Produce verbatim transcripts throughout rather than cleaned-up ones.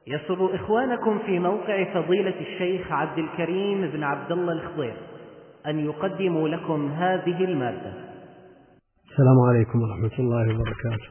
يسر إخوانكم في موقع فضيلة الشيخ عبد الكريم بن عبد الله الخضير أن يقدموا لكم هذه المادة. السلام عليكم ورحمة الله وبركاته.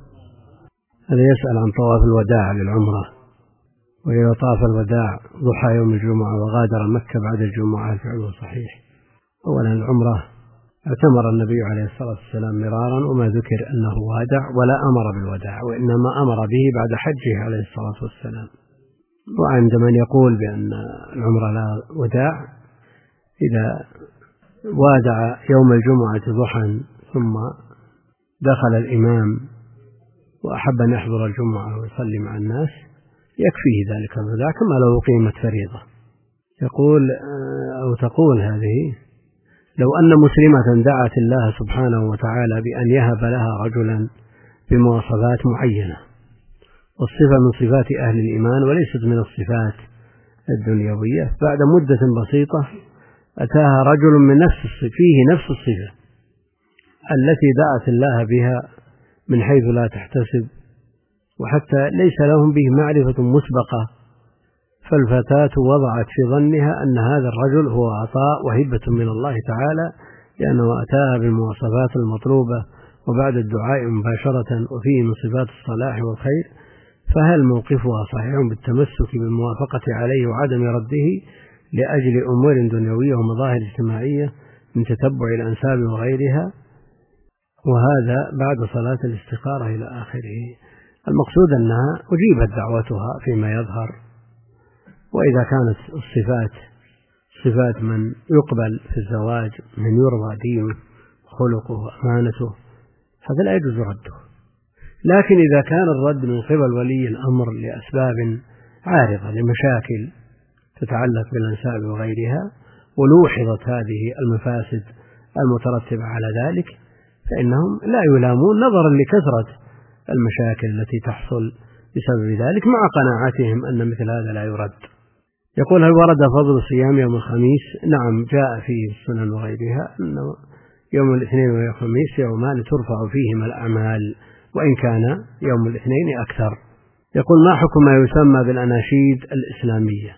هذا يسأل عن طواف الوداع للعمرة، وإذا طاف الوداع ضحى يوم الجمعة وغادر مكة بعد الجمعة فعله صحيح. أولا العمرة اعتمر النبي عليه الصلاة والسلام مرارا وما ذكر أنه وادع ولا أمر بالوداع، وإنما أمر به بعد حجه عليه الصلاة والسلام. وعند من يقول بأن العمرة لا وداع، إذا وادع يوم الجمعة ضحى ثم دخل الإمام وأحب أن يحضر الجمعة ويصلي مع الناس يكفيه ذلك الوداع كما لو قيمت فريضة. يقول أو تقول هذه: لو أن مسلمة دعت الله سبحانه وتعالى بأن يهب لها رجلا بمواصفات معينة، والصفة من صفات أهل الإيمان وليست من الصفات الدنيوية، بعد مدة بسيطة أتاها رجل من نفس الصفة فيه نفس الصفة التي دعت الله بها من حيث لا تحتسب، وحتى ليس لهم به معرفة مسبقة، فالفتاة وضعت في ظنها أن هذا الرجل هو عطاء وهبة من الله تعالى، لأنه أتاها بالمواصفات المطلوبة وبعد الدعاء مباشرة وفيه من صفات الصلاح والخير، فهل موقفها صحيح بالتمسك بالموافقة عليه وعدم رده لأجل أمور دنيوية ومظاهر اجتماعية من تتبع الأنساب وغيرها، وهذا بعد صلاة الاستخارة إلى آخره؟ المقصود أنها أجيبت دعوتها فيما يظهر، وإذا كانت الصفات صفات من يقبل في الزواج، من يرضى دينه خلقه وأمانته، هذا لا يجوز رده. لكن إذا كان الرد من قبل ولي الأمر لأسباب عارضة لمشاكل تتعلق بالأنساب وغيرها، ولوحظت هذه المفاسد المترتبة على ذلك، فإنهم لا يلامون نظرا لكثرة المشاكل التي تحصل بسبب ذلك، مع قناعتهم أن مثل هذا لا يرد. يقول: هل ورد فضل صيام يوم الخميس؟ نعم، جاء في السنن وغيرها أنه يوم الاثنين ويوم الخميس يومان ترفع فيهما الأعمال، وإن كان يوم الاثنين أكثر. يقول: ما حكم ما يسمى بالأناشيد الإسلامية؟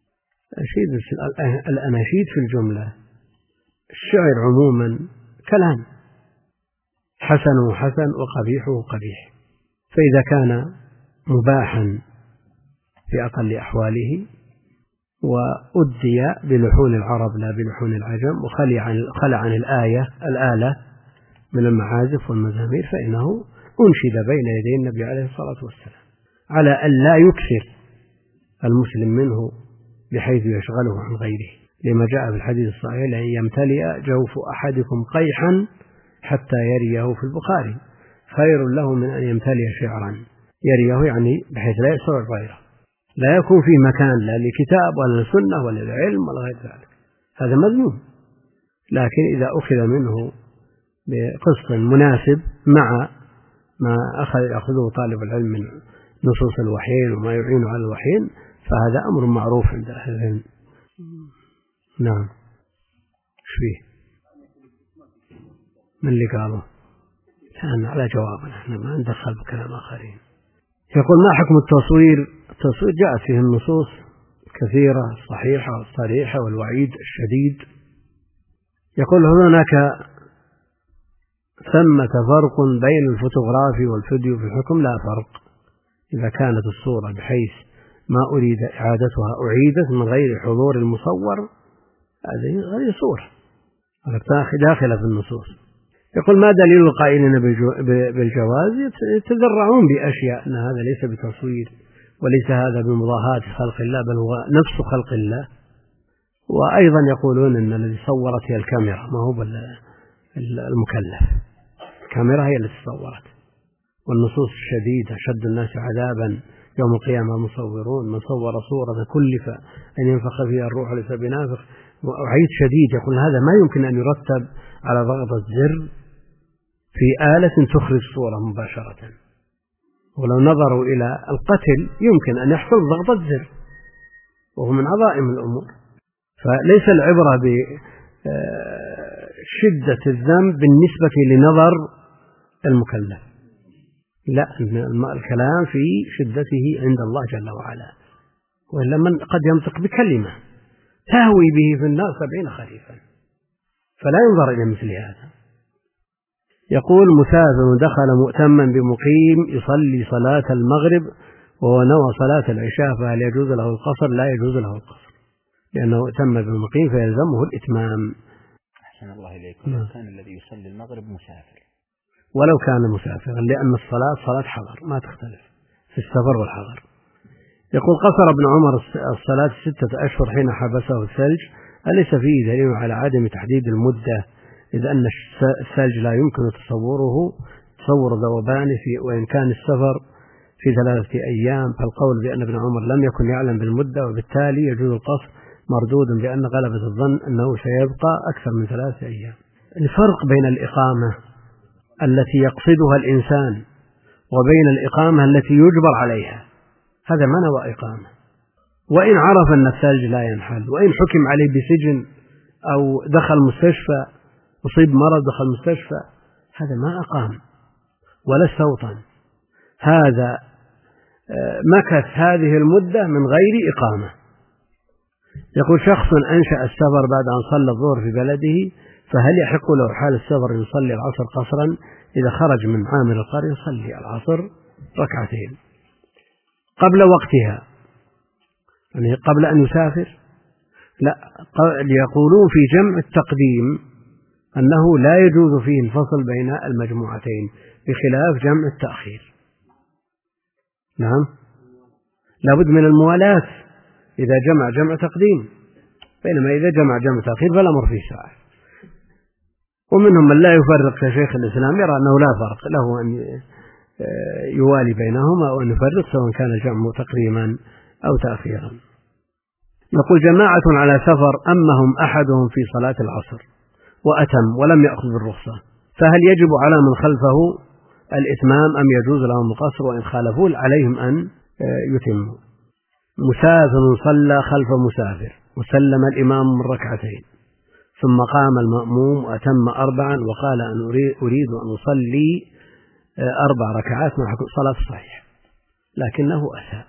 الأناشيد في الجملة الشعر عموما كلام، حسنه حسن وقبيحه قبيح، فإذا كان مباحا في أقل أحواله وأدي بلحون العرب لا بلحون العجم، وخلع عن, خلع عن الآية الآلة من المعازف والمزامير، فإنه أنشد بين يدي النبي عليه الصلاة والسلام على أن لا يكثر المسلم منه بحيث يشغله عن غيره، لما جاء في الحديث الصحيح: لأن يمتلئ جوف أحدكم قيحا حتى يريه في البخاري خير له من أن يمتلئ شعرا. يريه يعني بحيث لا يسرع غيره، لا يكون في مكان لا لكتاب ولا لسنة ولا لعلم ولا غير ذلك، هذا مذموم. لكن إذا أخذ منه بقسط مناسب مع ما أخذ يأخذه طالب العلم من نصوص الوحيين وما يعين على الوحيين، فهذا أمر معروف عند أهل العلم. نعم. ايش فيه؟ من اللي قاله؟ كان على جوابنا، احنا ما ندخل بكلام آخرين. يقول: ما حكم التصوير؟ التصوير جاءت فيه النصوص كثيرة الصحيحة والصريحة والوعيد الشديد. يقول: هل هناك ثمة فرق بين الفوتوغرافي والفيديو في الحكم؟ لا فرق. إذا كانت الصورة بحيث ما أريد إعادتها أعيدت من غير حضور المصور، هذه غير صورة داخلة في النصوص. يقول: ما دليل القائلين بالجواز يتذرعون بأشياء أن هذا ليس بتصوير وليس هذا بمضاهاة خلق الله، بل هو نفس خلق الله. وأيضا يقولون أن الذي صورت هي الكاميرا ما هو المكلف، الكاميرا هي التي صورت. والنصوص الشديدة: شد الناس عذابا يوم القيامة مصورون، من صور صورة كلف أن ينفخ فيها الروح ليس بنافخ، وعيد شديد. يقول: هذا ما يمكن أن يرتب على ضغطة زر في آلة تخرج صورة مباشرة، ولو نظروا إلى القتل يمكن أن يحصل ضغطة زر، وهو من عظائم الأمور. فليس العبرة بشدة الذنب بالنسبة لنظر المكلف، لا، الكلام في شدته عند الله جل وعلا، وإلا من قد ينطق بكلمة تهوي به في النار سبعين خريفا، فلا ينظر إلى مثل هذا. يقول: مسافر دخل مؤتما بمقيم يصلي صلاة المغرب وهو نوى صلاة العشاء، فهل يجوز له القصر؟ لا يجوز له القصر، لأنه أتم بالمقيم فيلزمه الإتمام. أحسن الله إليكم. لو كان الذي يصلي المغرب مسافر، ولو كان مسافرا، لأن الصلاة صلاة حضر ما تختلف في السفر والحضر. يقول: قصر ابن عمر الصلاة ستة أشهر حين حبسه الثلج، أليس فيه دليل على عدم تحديد المدة، إذ أن الثلج لا يمكن تصوره تصور ذوبانه في، وإن كان السفر في ثلاثة أيام، فالقول بأن ابن عمر لم يكن يعلم بالمدة وبالتالي يجوز القصر مردود بأن غلبة الظن أنه سيبقى أكثر من ثلاثة أيام. الفرق بين الإقامة التي يقصدها الإنسان وبين الإقامة التي يجبر عليها، هذا ما نوى إقامة، وإن عرف أن الثلج لا ينحل، وإن حكم عليه بسجن أو دخل مستشفى، أصيب مرض دخل مستشفى، هذا ما أقام ولا استوطن، هذا مكث هذه المدة من غير إقامة. يقول: شخص أنشأ السفر بعد أن صلى الظهر في بلده، فهل يحق له حال السفر يصلي العصر قصرا؟ إذا خرج من عامل القرية يصلي العصر ركعتين قبل وقتها، يعني قبل أن يسافر. لا، يقولون في جمع التقديم أنه لا يجوز فيه الفصل بين المجموعتين، بخلاف جمع التأخير. نعم، لابد من الموالاة إذا جمع جمع تقديم، بينما إذا جمع جمع تأخير فلا أمر فيه ساعة. ومنهم من لا يفرق كشيخ الإسلام، يرى أنه لا فرق له أن يوالي بينهما أو أن يفرق، سواء كان جمع تقديما أو تأخيرا. يقول: جماعة على سفر أمهم أحدهم في صلاة العصر وأتم ولم يأخذ بالرخصة، فهل يجب على من خلفه الإتمام أم يجوز لهم القصر؟ وإن خالفوا عليهم أن يتموا. مسافر صلى خلف مسافر وسلم الإمام من ركعتين، ثم قام المأموم وأتم أربعا وقال: أن أريد أن أصلي أربع ركعات مع صلاة صحيحة، لكنه أساء،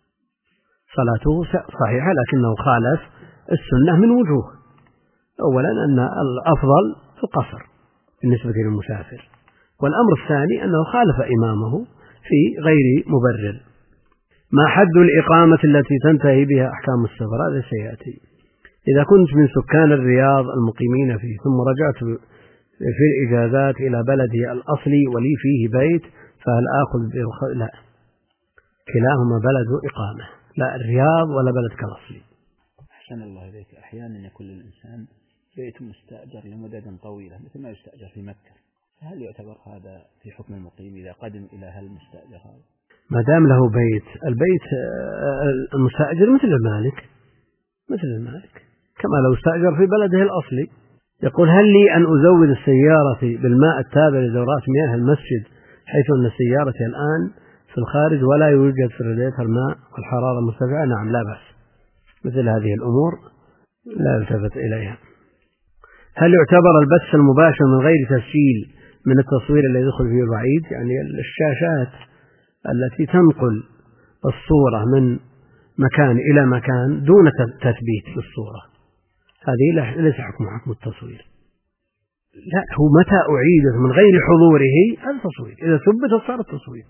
صلاته صحيحة لكنه خالف السنة من وجوه. أولا أن الأفضل في القصر بالنسبة للمسافر، والأمر الثاني أنه خالف إمامه في غير مبرر. ما حد الإقامة التي تنتهي بها أحكام السفر؟ هذا سيأتي. إذا كنت من سكان الرياض المقيمين فيه ثم رجعت في الإجازات إلى بلدي الأصلي ولي فيه بيت، فهل آخذ برخ... لا، كلاهما بلد إقامة، لا الرياض ولا بلدك الأصلي. أحسن الله إليك. أحيانا يكون الإنسان بيت مستأجر لمدة طويلة مثل ما يستأجر في مكة، فهل يعتبر هذا في حكم المقيم إذا قدم إلى هالمستأجر هذا؟ ما دام له بيت، البيت المستأجر مثل المالك، مثل المالك كما لو استأجر في بلده الأصلي. يقول: هل لي أن أزود السيارة بالماء التابع لدورات مياه المسجد، حيث أن السيارة الآن في الخارج ولا يوجد في الراديتر ماء والحرارة مرتفعة؟ نعم، لا بأس، مثل هذه الأمور لا يلتفت إليها. هل يعتبر البث المباشر من غير تسجيل من التصوير الذي يدخل فيه الوعيد؟ يعني الشاشات التي تنقل الصورة من مكان إلى مكان دون تثبيت للصورة، هذه ليس حكم حكم التصوير. لا، هو متى أعيدت من غير حضوره هذا تصوير، إذا ثبت صار التصوير.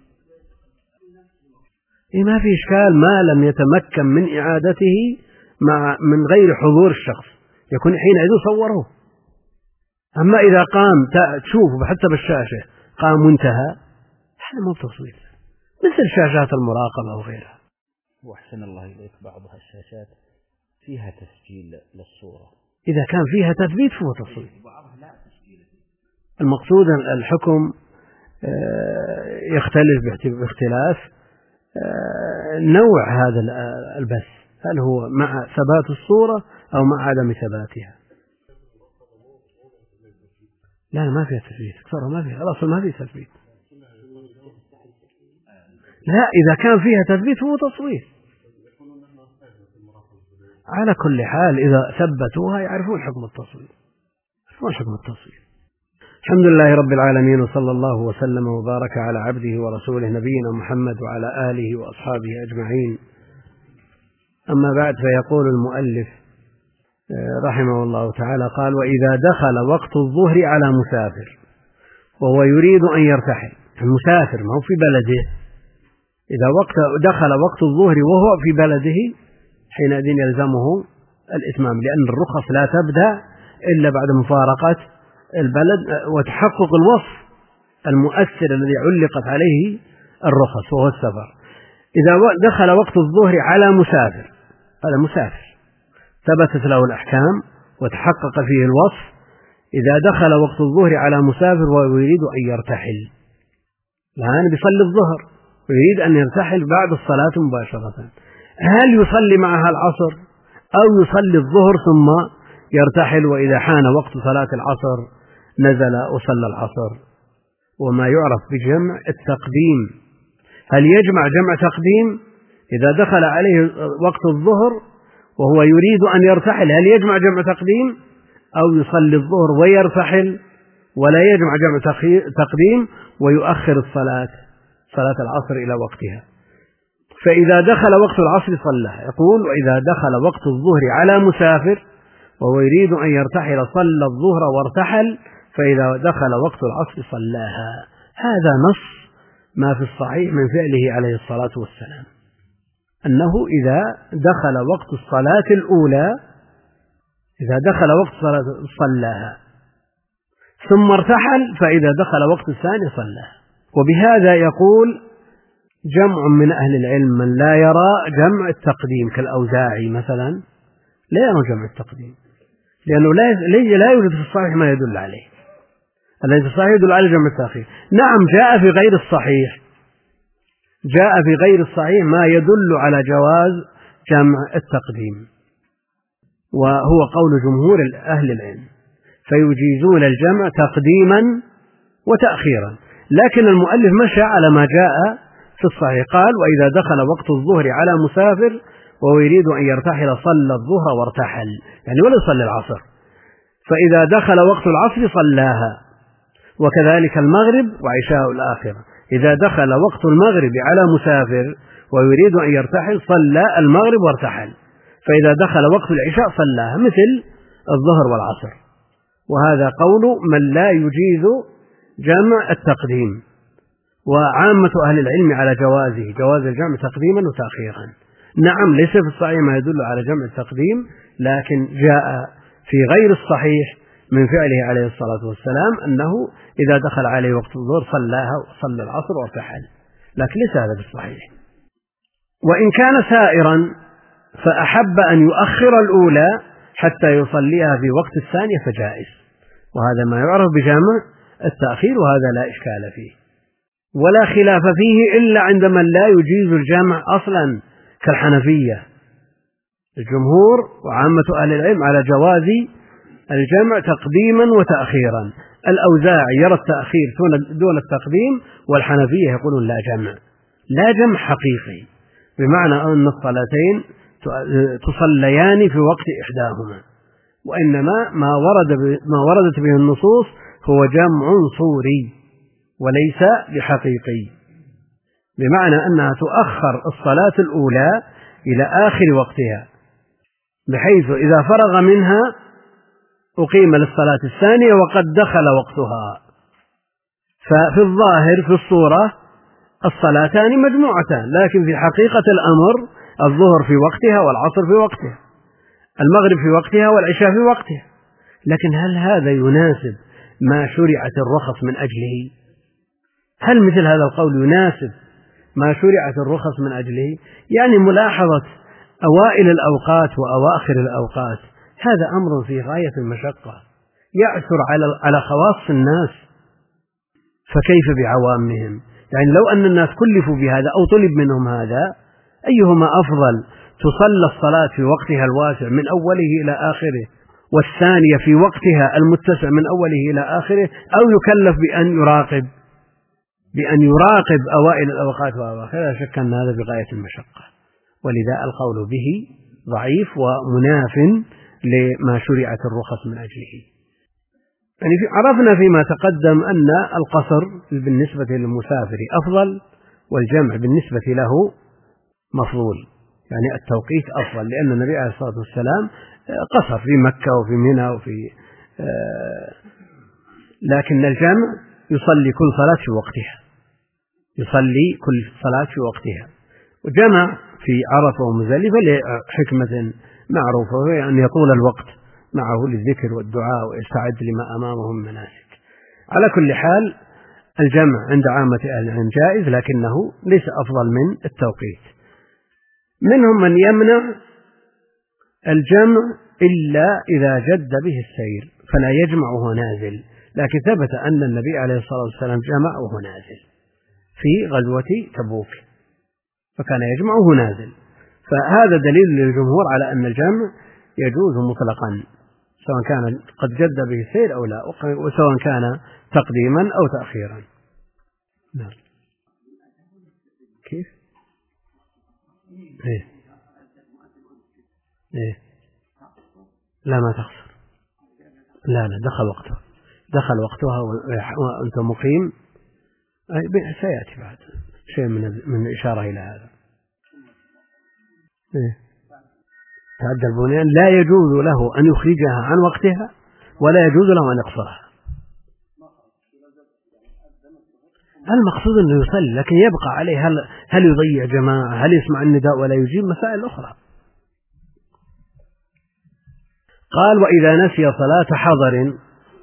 إيه، ما في إشكال ما لم يتمكن من إعادته مع من غير حضور الشخص، يكون حينئذ صوره. أما إذا قام تشوف حتى بالشاشة قام منتهى، هذا مو تصوير، مثل شاشات المراقبة وغيرها. وأحسن الله إليك، بعضها الشاشات فيها تسجيل للصورة، إذا كان فيها تثبيت فهو تصوير. المقصود الحكم يختلف باختلاف نوع هذا البث، هل هو مع ثبات الصورة أو مع عدم ثباتها. لا، ما فيها تثبيت، أكثرها ما فيها، الأصل ما فيها تثبيت. لا، إذا كان فيها تثبيت هو تصوير. على كل حال إذا ثبتوها يعرفون حكم التصوير، يعرفون حكم التصوير. الحمد لله رب العالمين، وصلى الله وسلم وبارك على عبده ورسوله نبينا محمد وعلى آله وأصحابه أجمعين. أما بعد، فيقول المؤلف رحمه الله تعالى قال: وإذا دخل وقت الظهر على مسافر وهو يريد أن يرتحل. المسافر ما هو في بلده، إذا وقت دخل وقت الظهر وهو في بلده حينئذ يلزمه الإتمام، لأن الرخص لا تبدأ إلا بعد مفارقة البلد وتحقق الوصف المؤثر الذي علقت عليه الرخص وهو السفر. إذا دخل وقت الظهر على مسافر، هذا مسافر ثبتت له الأحكام وتحقق فيه الوصف. إذا دخل وقت الظهر على مسافر ويريد أن يرتحل، الآن بيصلي الظهر ويريد أن يرتحل بعد الصلاة مباشرة، هل يصلي معها العصر أو يصلي الظهر ثم يرتحل؟ وإذا حان وقت صلاة العصر نزل وصلى العصر، وما يعرف بجمع التقديم. هل يجمع جمع تقديم إذا دخل عليه وقت الظهر وهو يريد أن يرتحل؟ هل يجمع جمع تقديم أو يصلي الظهر ويرتحل ولا يجمع جمع تقديم ويؤخر الصلاة صلاة العصر إلى وقتها؟ فإذا دخل وقت العصر صلى. يقول: وإذا دخل وقت الظهر على مسافر وهو يريد أن يرتحل صلى الظهر وارتحل، فإذا دخل وقت العصر صلاها. هذا نص ما في الصحيح من فعله عليه الصلاة والسلام، أنه إذا دخل وقت الصلاة الأولى إذا دخل وقت الصلاة صلاها، ثم ارتحل فإذا دخل وقت الثاني صلاها. وبهذا يقول جمع من أهل العلم من لا يرى جمع التقديم كالأوزاعي مثلا، لا يرى جمع التقديم، لأنه لا يوجد في الصحيح ما يدل عليه. الذي في الصحيح يدل على جمع التأخير. نعم، جاء في غير الصحيح جاء في غير الصحيح ما يدل على جواز جمع التقديم، وهو قول جمهور أهل العلم، فيجيزون الجمع تقديما وتأخيرا. لكن المؤلف مشى على ما جاء في الصحيح، قال: وإذا دخل وقت الظهر على مسافر وهو يريد أن يرتحل صلى الظهر وارتحل، يعني ولا يصلي العصر. فإذا دخل وقت العصر صلاها، وكذلك المغرب وعشاء الآخرة. إذا دخل وقت المغرب على مسافر ويريد أن يرتحل صلى المغرب وارتحل، فإذا دخل وقت العشاء صلاها مثل الظهر والعصر. وهذا قول من لا يجيز جمع التقديم، وعامة أهل العلم على جوازه، جواز الجمع تقديما وتأخيرا. نعم، ليس في الصحيح ما يدل على جمع التقديم، لكن جاء في غير الصحيح من فعله عليه الصلاة والسلام أنه إذا دخل عليه وقت الظهر صلاها وصلى العصر وارتحل، لكن ليس هذا في الصحيح. وإن كان سائرا فأحب أن يؤخر الأولى حتى يصليها في وقت الثانية فجائز، وهذا ما يعرف بجمع التأخير، وهذا لا إشكال فيه ولا خلاف فيه إلا عند من لا يجيز الجمع أصلا كالحنفية. الجمهور وعامة أهل العلم على جواز الجمع تقديما وتأخيرا. الأوزاعي يرى التأخير دون التقديم، والحنفية يقولون لا جمع لا جمع حقيقي، بمعنى أن الصلاتين تصليان في وقت إحداهما، وإنما ما ورد ما وردت به النصوص هو جمع صوري وليس بحقيقي، بمعنى أنها تؤخر الصلاة الأولى إلى آخر وقتها، بحيث إذا فرغ منها أقيم للصلاة الثانية وقد دخل وقتها. ففي الظاهر في الصورة الصلاتان مجموعتان، لكن في حقيقة الأمر الظهر في وقتها والعصر في وقتها، المغرب في وقتها والعشاء في وقتها. لكن هل هذا يناسب ما شرعت الرخص من أجله؟ هل مثل هذا القول يناسب ما شرعت الرخص من أجله؟ يعني ملاحظة أوائل الأوقات وأواخر الأوقات، هذا أمر في غاية المشقة يعثر على على خواص الناس، فكيف بعوامهم؟ يعني لو أن الناس كلفوا بهذا أو طلب منهم هذا، أيهما أفضل؟ تصلى الصلاة في وقتها الواسع من أوله إلى آخره، والثانية في وقتها المتسع من أوله إلى آخره، أو يكلف بأن يراقب بأن يراقب أوائل الأوقات وأواخرها؟ لا شك أن هذا بغاية المشقة، ولذا القول به ضعيف ومناف لما شرعت الرخص من أجله. يعني عرفنا فيما تقدم أن القصر بالنسبة للمسافر أفضل، والجمع بالنسبة له مفضول، يعني التوقيت أفضل، لأن النبي عليه الصلاة والسلام قصر في مكة وفي منى وفي آه لكن الجمع يصلي كل صلاة في وقتها، يصلي كل صلاة في وقتها، وجمع في عرفة ومزدلفة لحكمة معروفة، وهي أن يطول الوقت معه للذكر والدعاء ويستعد لما أمامه من مناسك. على كل حال الجمع عند عامة أهل العلم جائز، لكنه ليس أفضل من التوقيت. منهم من يمنع الجمع إلا إذا جد به السير فلا يجمع وهو نازل، لكن ثبت أن النبي عليه الصلاة والسلام جمع وهو نازل في غزوة تبوك، فكان يجمع وهو نازل، فهذا دليل للجمهور على أن الجمع يجوز مطلقا سواء كان قد جد به السير أو لا، وسواء كان تقديما أو تأخيرا. نعم. كيف؟ إيه؟ إيه؟ لا ما تخسر، لا لا دخل وقتها، دخل وقتها وأنت مقيم، سيأتي بعد شيء من من الإشارة إلى هذا. إيه؟ تعدى البنيان لا يجوز له أن يخرجها عن وقتها ولا يجوز له أن يقصرها. المقصود أنه يصلي، لكن يبقى عليه هل, هل يضيع جماعة، هل يسمع النداء ولا يجيب، مسائل أخرى. قال: وإذا نسي صلاة حضر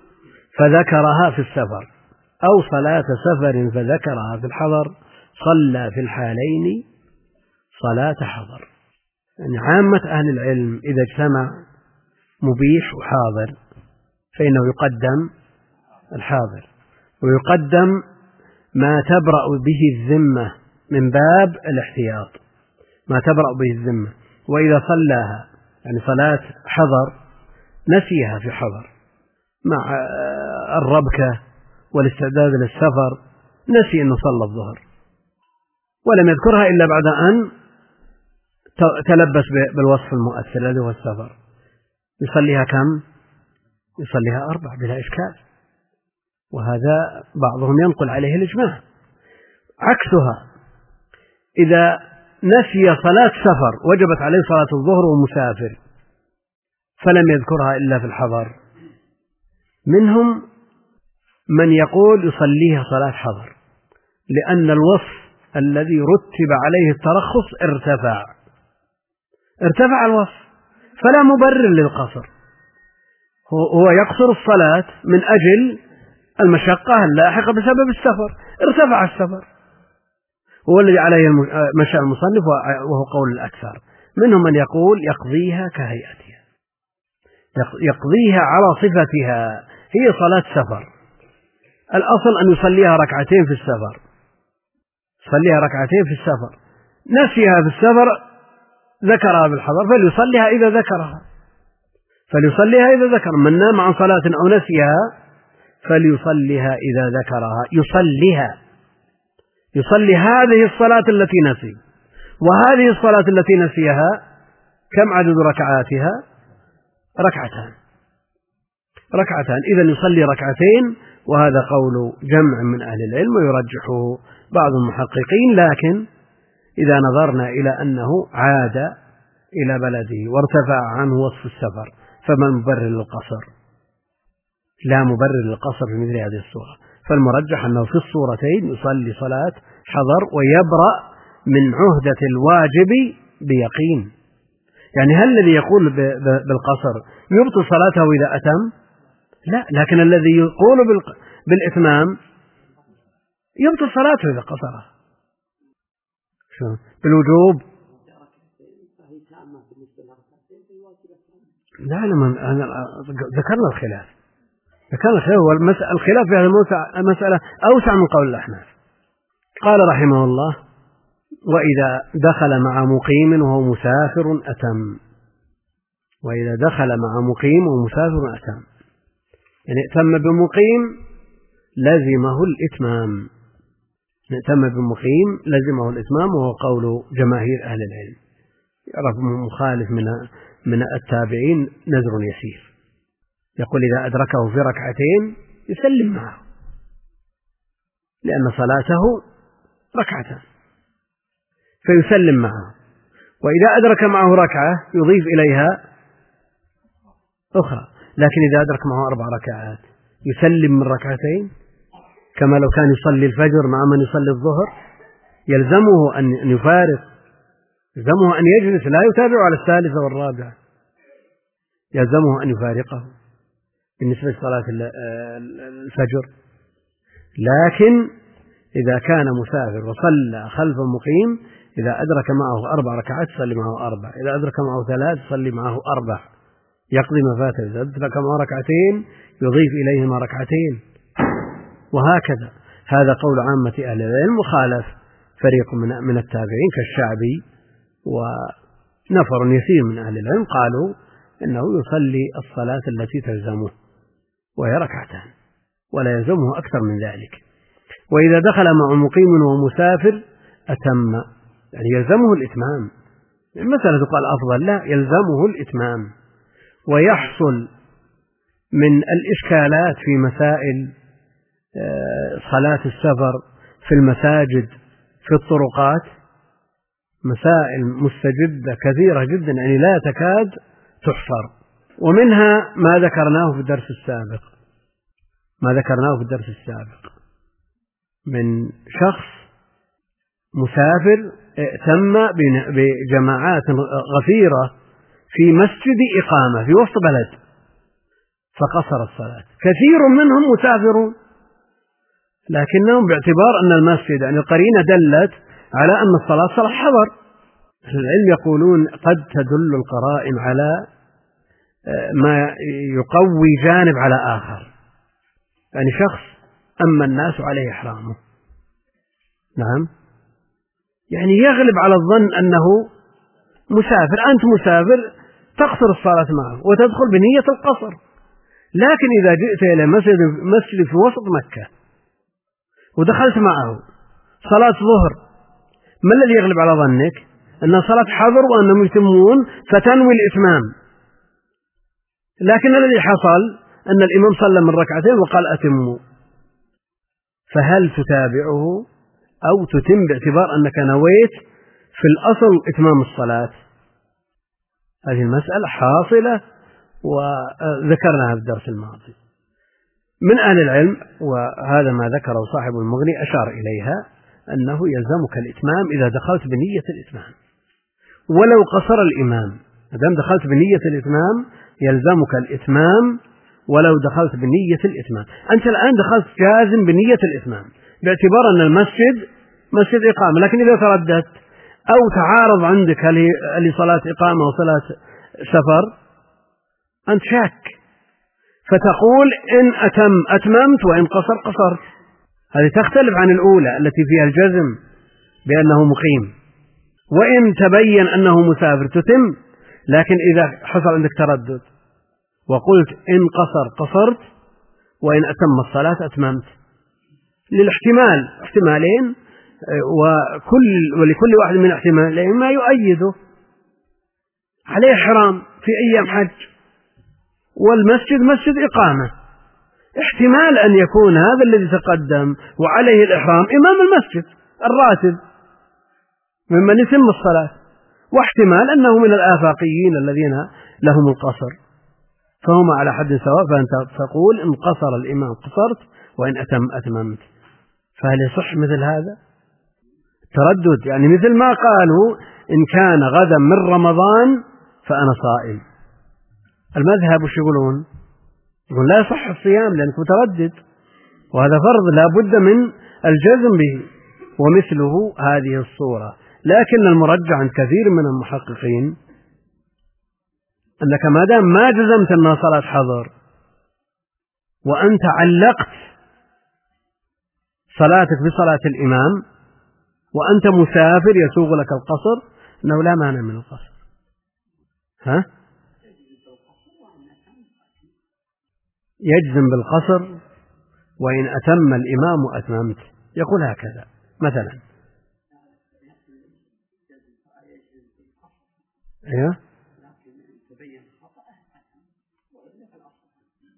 فذكرها في السفر أو صلاة سفر فذكرها في الحضر صلى في الحالين صلاة حضر. يعني عامة أهل العلم إذا اجتمع مبيح وحاضر فإنه يقدم الحاضر، ويقدم ما تبرأ به الذمة من باب الاحتياط، ما تبرأ به الذمة. وإذا صلاها يعني صلاة حضر نسيها في حضر مع الربكة والاستعداد للسفر، نسي أنه صلى الظهر ولم يذكرها إلا بعد أن تلبس بالوصف المؤثر الذي هو السفر، يصليها كم؟ يصليها أربع بلا إشكال، وهذا بعضهم ينقل عليه الإجماع. عكسها إذا نسي صلاة سفر وجبت عليه صلاة الظهر ومسافر فلم يذكرها إلا في الحضر، منهم من يقول يصليها صلاة حضر، لأن الوصف الذي رتب عليه الترخص ارتفع ارتفع الوصف، فلا مبرر للقصر، هو يقصر الصلاة من أجل المشقة اللاحقة بسبب السفر، ارتفع السفر، هو الذي عليه مشى المصنف وهو قول الأكثر. منهم من يقول يقضيها كهيئتها، يقضيها على صفتها، هي صلاة سفر، الأصل أن يصليها ركعتين في السفر، يصليها ركعتين في السفر، نسيها في السفر ذكرها بالحضر فليصليها إذا ذكرها، فليصليها إذا ذكر. من نام عن صلاة أو نسيها فليصليها إذا ذكرها، يصليها يصلي هذه الصلاة التي نسي، وهذه الصلاة التي نسيها كم عدد ركعاتها؟ ركعتان ركعتان إذن يصلي ركعتين، وهذا قول جمع من أهل العلم ويرجحه بعض المحققين. لكن إذا نظرنا إلى أنه عاد إلى بلده وارتفع عنه وصف السفر فما المبرر للقصر؟ لا مبرر للقصر في مثل هذه الصورة، فالمرجح أنه في الصورتين يصلي صلاة حضر ويبرأ من عهدة الواجب بيقين. يعني هل الذي يقول بالقصر يبطل صلاته إذا أتم؟ لا، لكن الذي يقول بالإتمام يبطل صلاته إذا قصره. بالوجوب لا لا ذكرنا الخلاف ذكرنا الخلاف الخلاف في هذه المسألة أوسع من قول الأحناف. قال رحمه الله: وإذا دخل مع مقيم وهو مسافر أتم. وإذا دخل مع مقيم ومسافر أتم، يعني ائتم بمقيم لزمه الإتمام، ائتم بمقيم لزمه الإتمام، وهو قول جماهير أهل العلم، يعرف مخالف من من التابعين نذر يسير. يقول إذا أدركه في ركعتين يسلم معه، لأن صلاته ركعتان فيسلم معه، وإذا أدرك معه ركعة يضيف إليها أخرى، لكن إذا أدرك معه أربع ركعات يسلم من ركعتين، كما لو كان يصلي الفجر مع من يصلي الظهر، يلزمه أن يفارق، يلزمه أن يجلس، لا يتابع على الثالثة والرابعة، يلزمه أن يفارقه بالنسبة لصلاة الفجر. لكن إذا كان مسافر وصلى خلف مقيم، إذا أدرك معه أربع ركعات صلي معه أربع، إذا أدرك معه ثلاث صلي معه أربع، يقضي ما فاته. إذا أدرك معه ركعتين يضيف إليهما ركعتين، وهكذا. هذا قول عامة أهل العلم، وخالف فريق من التابعين كالشعبي ونفر يسير من أهل العلم قالوا إنه يصلي الصلاة التي تلزمه وهي ركعتان ولا يلزمه أكثر من ذلك. وإذا دخل مع مقيم ومسافر أتم، يعني يلزمه الإتمام. المسألة قال أفضل، لا، يلزمه الإتمام. ويحصل من الإشكالات في مسائل صلاة السفر في المساجد في الطرقات مسائل مستجدة كثيرة جدا، يعني لا تكاد تحصر. ومنها ما ذكرناه في الدرس السابق ما ذكرناه في الدرس السابق من شخص مسافر ائتم بجماعات غفيرة في مسجد إقامة في وسط بلد فقصر الصلاة. كثير منهم مسافرون، لكنهم باعتبار أن المسجد يعني القرينة دلت على أن الصلاة صلاة حضر. العلم يقولون قد تدل القرائن على ما يقوي جانب على آخر، يعني شخص أما الناس عليه إحرامه، نعم، يعني يغلب على الظن أنه مسافر، أنت مسافر تقصر الصلاة معه وتدخل بنية القصر. لكن إذا جئت إلى مسجد مسجد في وسط مكة ودخلت معه صلاة ظهر، ما الذي يغلب على ظنك؟ أن صلاة حضر وأنهم يتمون فتنوي الإتمام. لكن الذي حصل أن الإمام صلى من ركعتين وقال أتموا، فهل تتابعه أو تتم باعتبار أنك نويت في الأصل إتمام الصلاة؟ هذه المسألة حاصلة وذكرناها في الدرس الماضي. من أهل العلم، وهذا ما ذكره صاحب المغني أشار إليها، أنه يلزمك الإتمام إذا دخلت بنية الإتمام ولو قصر الإمام. إذا دخلت بنية الإتمام يلزمك الإتمام ولو دخلت بنية الإتمام. أنت الآن دخلت جازم بنية الإتمام باعتبار أن المسجد مسجد إقامة، لكن إذا ترددت أو تعارض عندك لصلاة إقامة وصلاة سفر أنت شاك، فتقول إن أتم أتممت وإن قصر قصرت. هذه تختلف عن الأولى التي فيها الجزم بأنه مقيم، وإن تبين أنه مسافر تتم. لكن إذا حصل عندك تردد وقلت إن قصر قصرت وإن أتم الصلاة أتممت، للاحتمال احتمالين، وكل ولكل واحد من الاحتمالين ما يؤيده. عليه إحرام في أيام حج والمسجد مسجد إقامة، احتمال أن يكون هذا الذي تقدم وعليه الإحرام إمام المسجد الراتب ممن يتم الصلاة، واحتمال أنه من الآفاقيين الذين لهم القصر، فهما على حد سواء. فأنت تقول إن قصر الإمام قصرت وإن أتم أتممت. فهل يصح مثل هذا تردد؟ يعني مثل ما قالوا إن كان غدا من رمضان فأنا صائم. المذهب وش يقولون؟ يقول لا يصح الصيام لأنك متردد، وهذا فرض لا بد من الجزم به، ومثله هذه الصورة. لكن المرجع عند كثير من المحققين أنك ما دام ما جزمت أنها صلاة حضر وأنت علقت صلاتك بصلاة الإمام وأنت مسافر يسوغ لك القصر، أنه لا مانع من القصر. ها؟ يجزم بالقصر وإن أتم الإمام أتممت، يقول هكذا مثلا. أيوه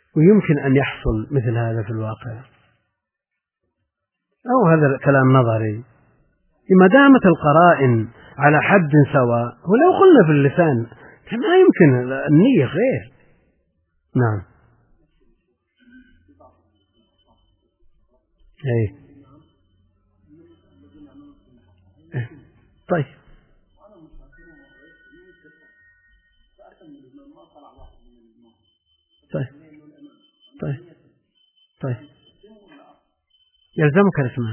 ويمكن أن يحصل مثل هذا في الواقع، أو هذا الكلام نظري. ما دامت القرائن على حد سواء، ولو قلنا في اللسان ما يمكن النية غير. نعم. أي. أي. طيب طيب طيب طيب يلزمك الإتمام،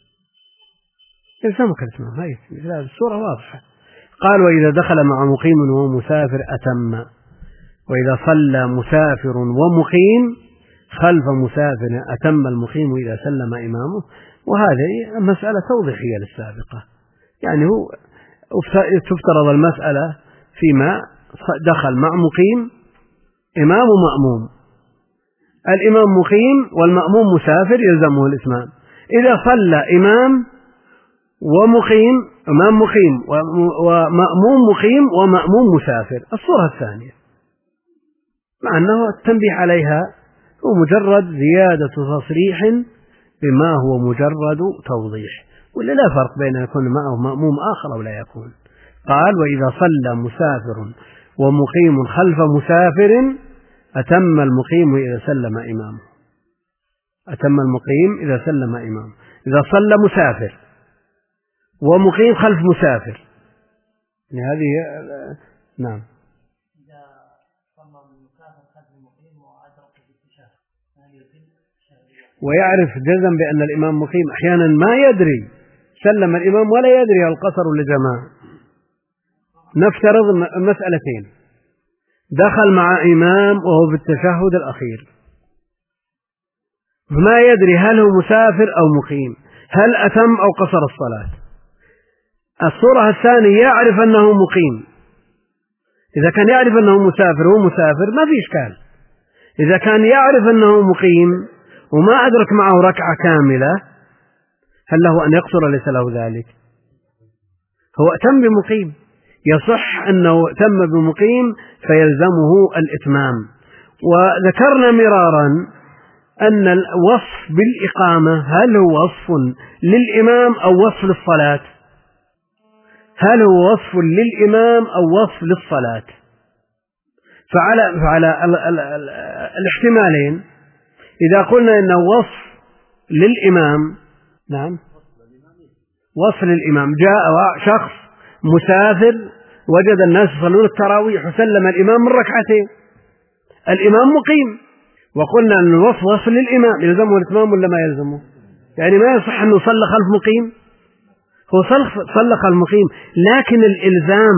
يلزمك الإتمام. هاي الصورة واضحة. قال وإذا دخل مع مقيم ومسافر أتم، وإذا صلى مسافر ومقيم خلف مسافر أتم المقيم إذا سلم إمامه. وهذه مسألة توضيحية للسابقة، يعني هو تفترض المسألة فيما دخل مع مقيم إمام ومأموم، الإمام مقيم والمأموم مسافر يلزمه الإتمام. إذا صلى إمام ومقيم، إمام مقيم ومأموم مقيم ومأموم مسافر، الصورة الثانية، مع أنه التنبيه عليها هو مجرد زيادة تصريح بما هو مجرد توضيح، ولا لا فرق بين أن يكون معه مأموم آخر أو لا يكون. قال وإذا صلى مسافر ومقيم خلف مسافر أتم المقيم إذا سلم إمامه. أتم المقيم إذا سلم إمامه. إذا صلى مسافر ومقيم خلف مسافر، يعني هذه نعم. إذا صلى المسافر خلف المقيم وأدرك بالتشهد هل يتم الشهادة؟ ويعرف جزم بأن الإمام مقيم، أحيانا ما يدري، سلم الإمام ولا يدري القصر ولا جماعة. نفترض مسألتين، دخل مع إمام وهو بالتشهد الأخير، ما يدري هل هو مسافر أو مقيم، هل أتم أو قصر الصلاة. الصورة الثانية يعرف أنه مقيم، إذا كان يعرف أنه مسافر هو مسافر ما في إشكال. إذا كان يعرف أنه مقيم وما أدرك معه ركعة كاملة هل له أن يقصر؟ ليس له ذلك، هو أتم بمقيم، يصح أنه أتم بمقيم فيلزمه الإتمام. وذكرنا مرارا أن الوصف بالإقامة هل هو وصف للإمام أو وصف للصلاة؟ هل هو وصف للإمام أو وصف للصلاة؟ فعلى, فعلى ال ال ال الاحتمالين، إذا قلنا إنه وصف للإمام، نعم وصف للإمام، جاء شخص مسافر وجد الناس يصلون التراويح وسلم الإمام من ركعتين، الإمام مقيم، وقلنا أن الوصف وصف للإمام، يلزمه الإتمام ولا ما يلزمه؟ يعني ما يصح أنه صلى خلف مقيم، هو صلى خلف المقيم، لكن الإلزام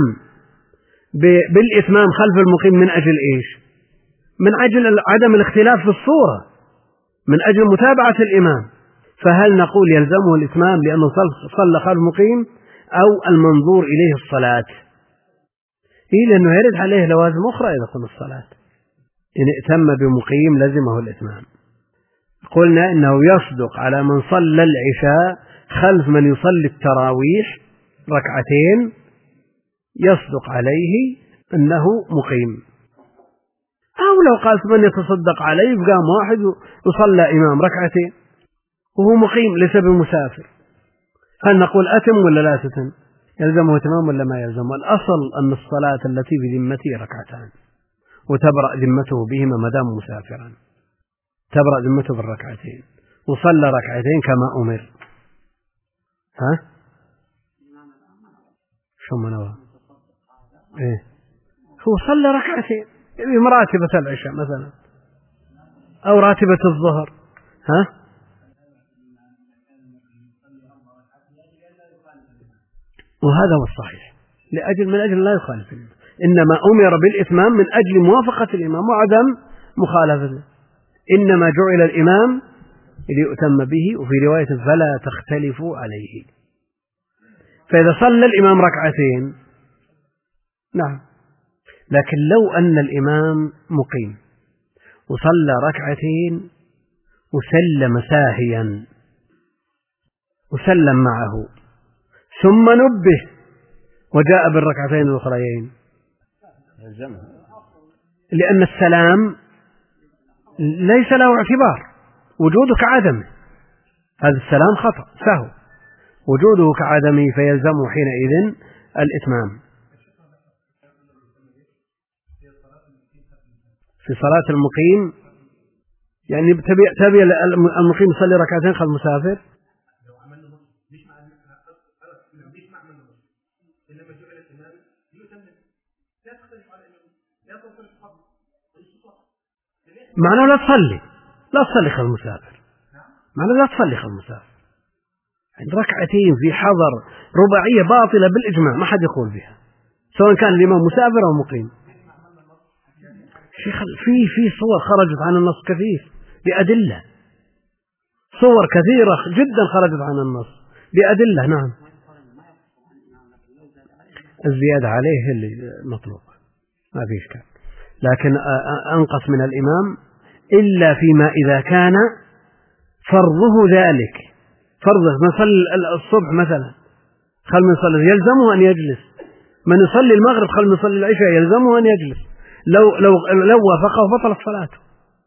بالإتمام خلف المقيم من أجل إيش؟ من أجل عدم الاختلاف في الصورة، من أجل متابعة الإمام. فهل نقول يلزمه الإتمام لأنه صلى خلف المقيم أو المنظور إليه الصلاة؟ إيه، لأنه يرد عليه لوازم أخرى إذا قلنا الصلاة. إن ائتم بمقيم لزمه الإتمام. قلنا إنه يصدق على من صلى العشاء خلف من يصلي التراويح ركعتين، يصدق عليه أنه مقيم. أو لو قال من يتصدق عليه فقام واحد وصلى إمام ركعتين وهو مقيم ليس بمسافر، هل نقول أتم ولا لا تتم؟ يلزمه تمام ولا ما يلزمه؟ الأصل أن الصلاة التي بذمته ركعتان وتبرأ ذمته بهما ما دام مسافرا، تبرأ ذمته بالركعتين وصلى ركعتين كما أمر. ها شو ما نوى إيه؟ هو صلى ركعتين يعني مراتبة العشاء مثلا أو راتبة الظهر، ها وهذا هو الصحيح، لأجل من أجل لا يخالف الإمام، إنما أمر بالإتمام من أجل موافقة الإمام وعدم مخالفته، إنما جعل الإمام ليؤتم به، وفي رواية فلا تختلفوا عليه. فإذا صلى الإمام ركعتين نعم، لكن لو أن الإمام مقيم وصلى ركعتين وسلم ساهيا وسلم معه ثم نبه وجاء بالركعتين الأخريين، لأن السلام ليس له اعتبار وجوده كعدمه، هذا السلام خطأ سهو، وجوده كعدمه فيلزمه حينئذ الإتمام. في صلاة المقيم يعني تبي تبي المقيم يصلي ركعتين خلف المسافر؟ معناه لا تصلي لا تصلي خلف المسافر، معناه لا تصلي خلف المسافر. عند ركعتين في حضر رباعية باطلة بالإجماع ما حد يقول بها، سواء كان الإمام مسافر أو مقيم. شيخ في في صور خرجت عن النص كثير بأدلة، صور كثيرة جدا خرجت عن النص بأدلة. نعم، الزيادة عليه اللي مطلوب ما في إشكال، لكن أنقص من الإمام إلا فيما إذا كان فرضه ذلك، فرضه من يصلي الصبح مثلا خل من يصلي يلزمه أن يجلس، من يصلي المغرب خل من يصلي العشاء يلزمه أن يجلس، لو لو لو وافقه بطلت صلاته.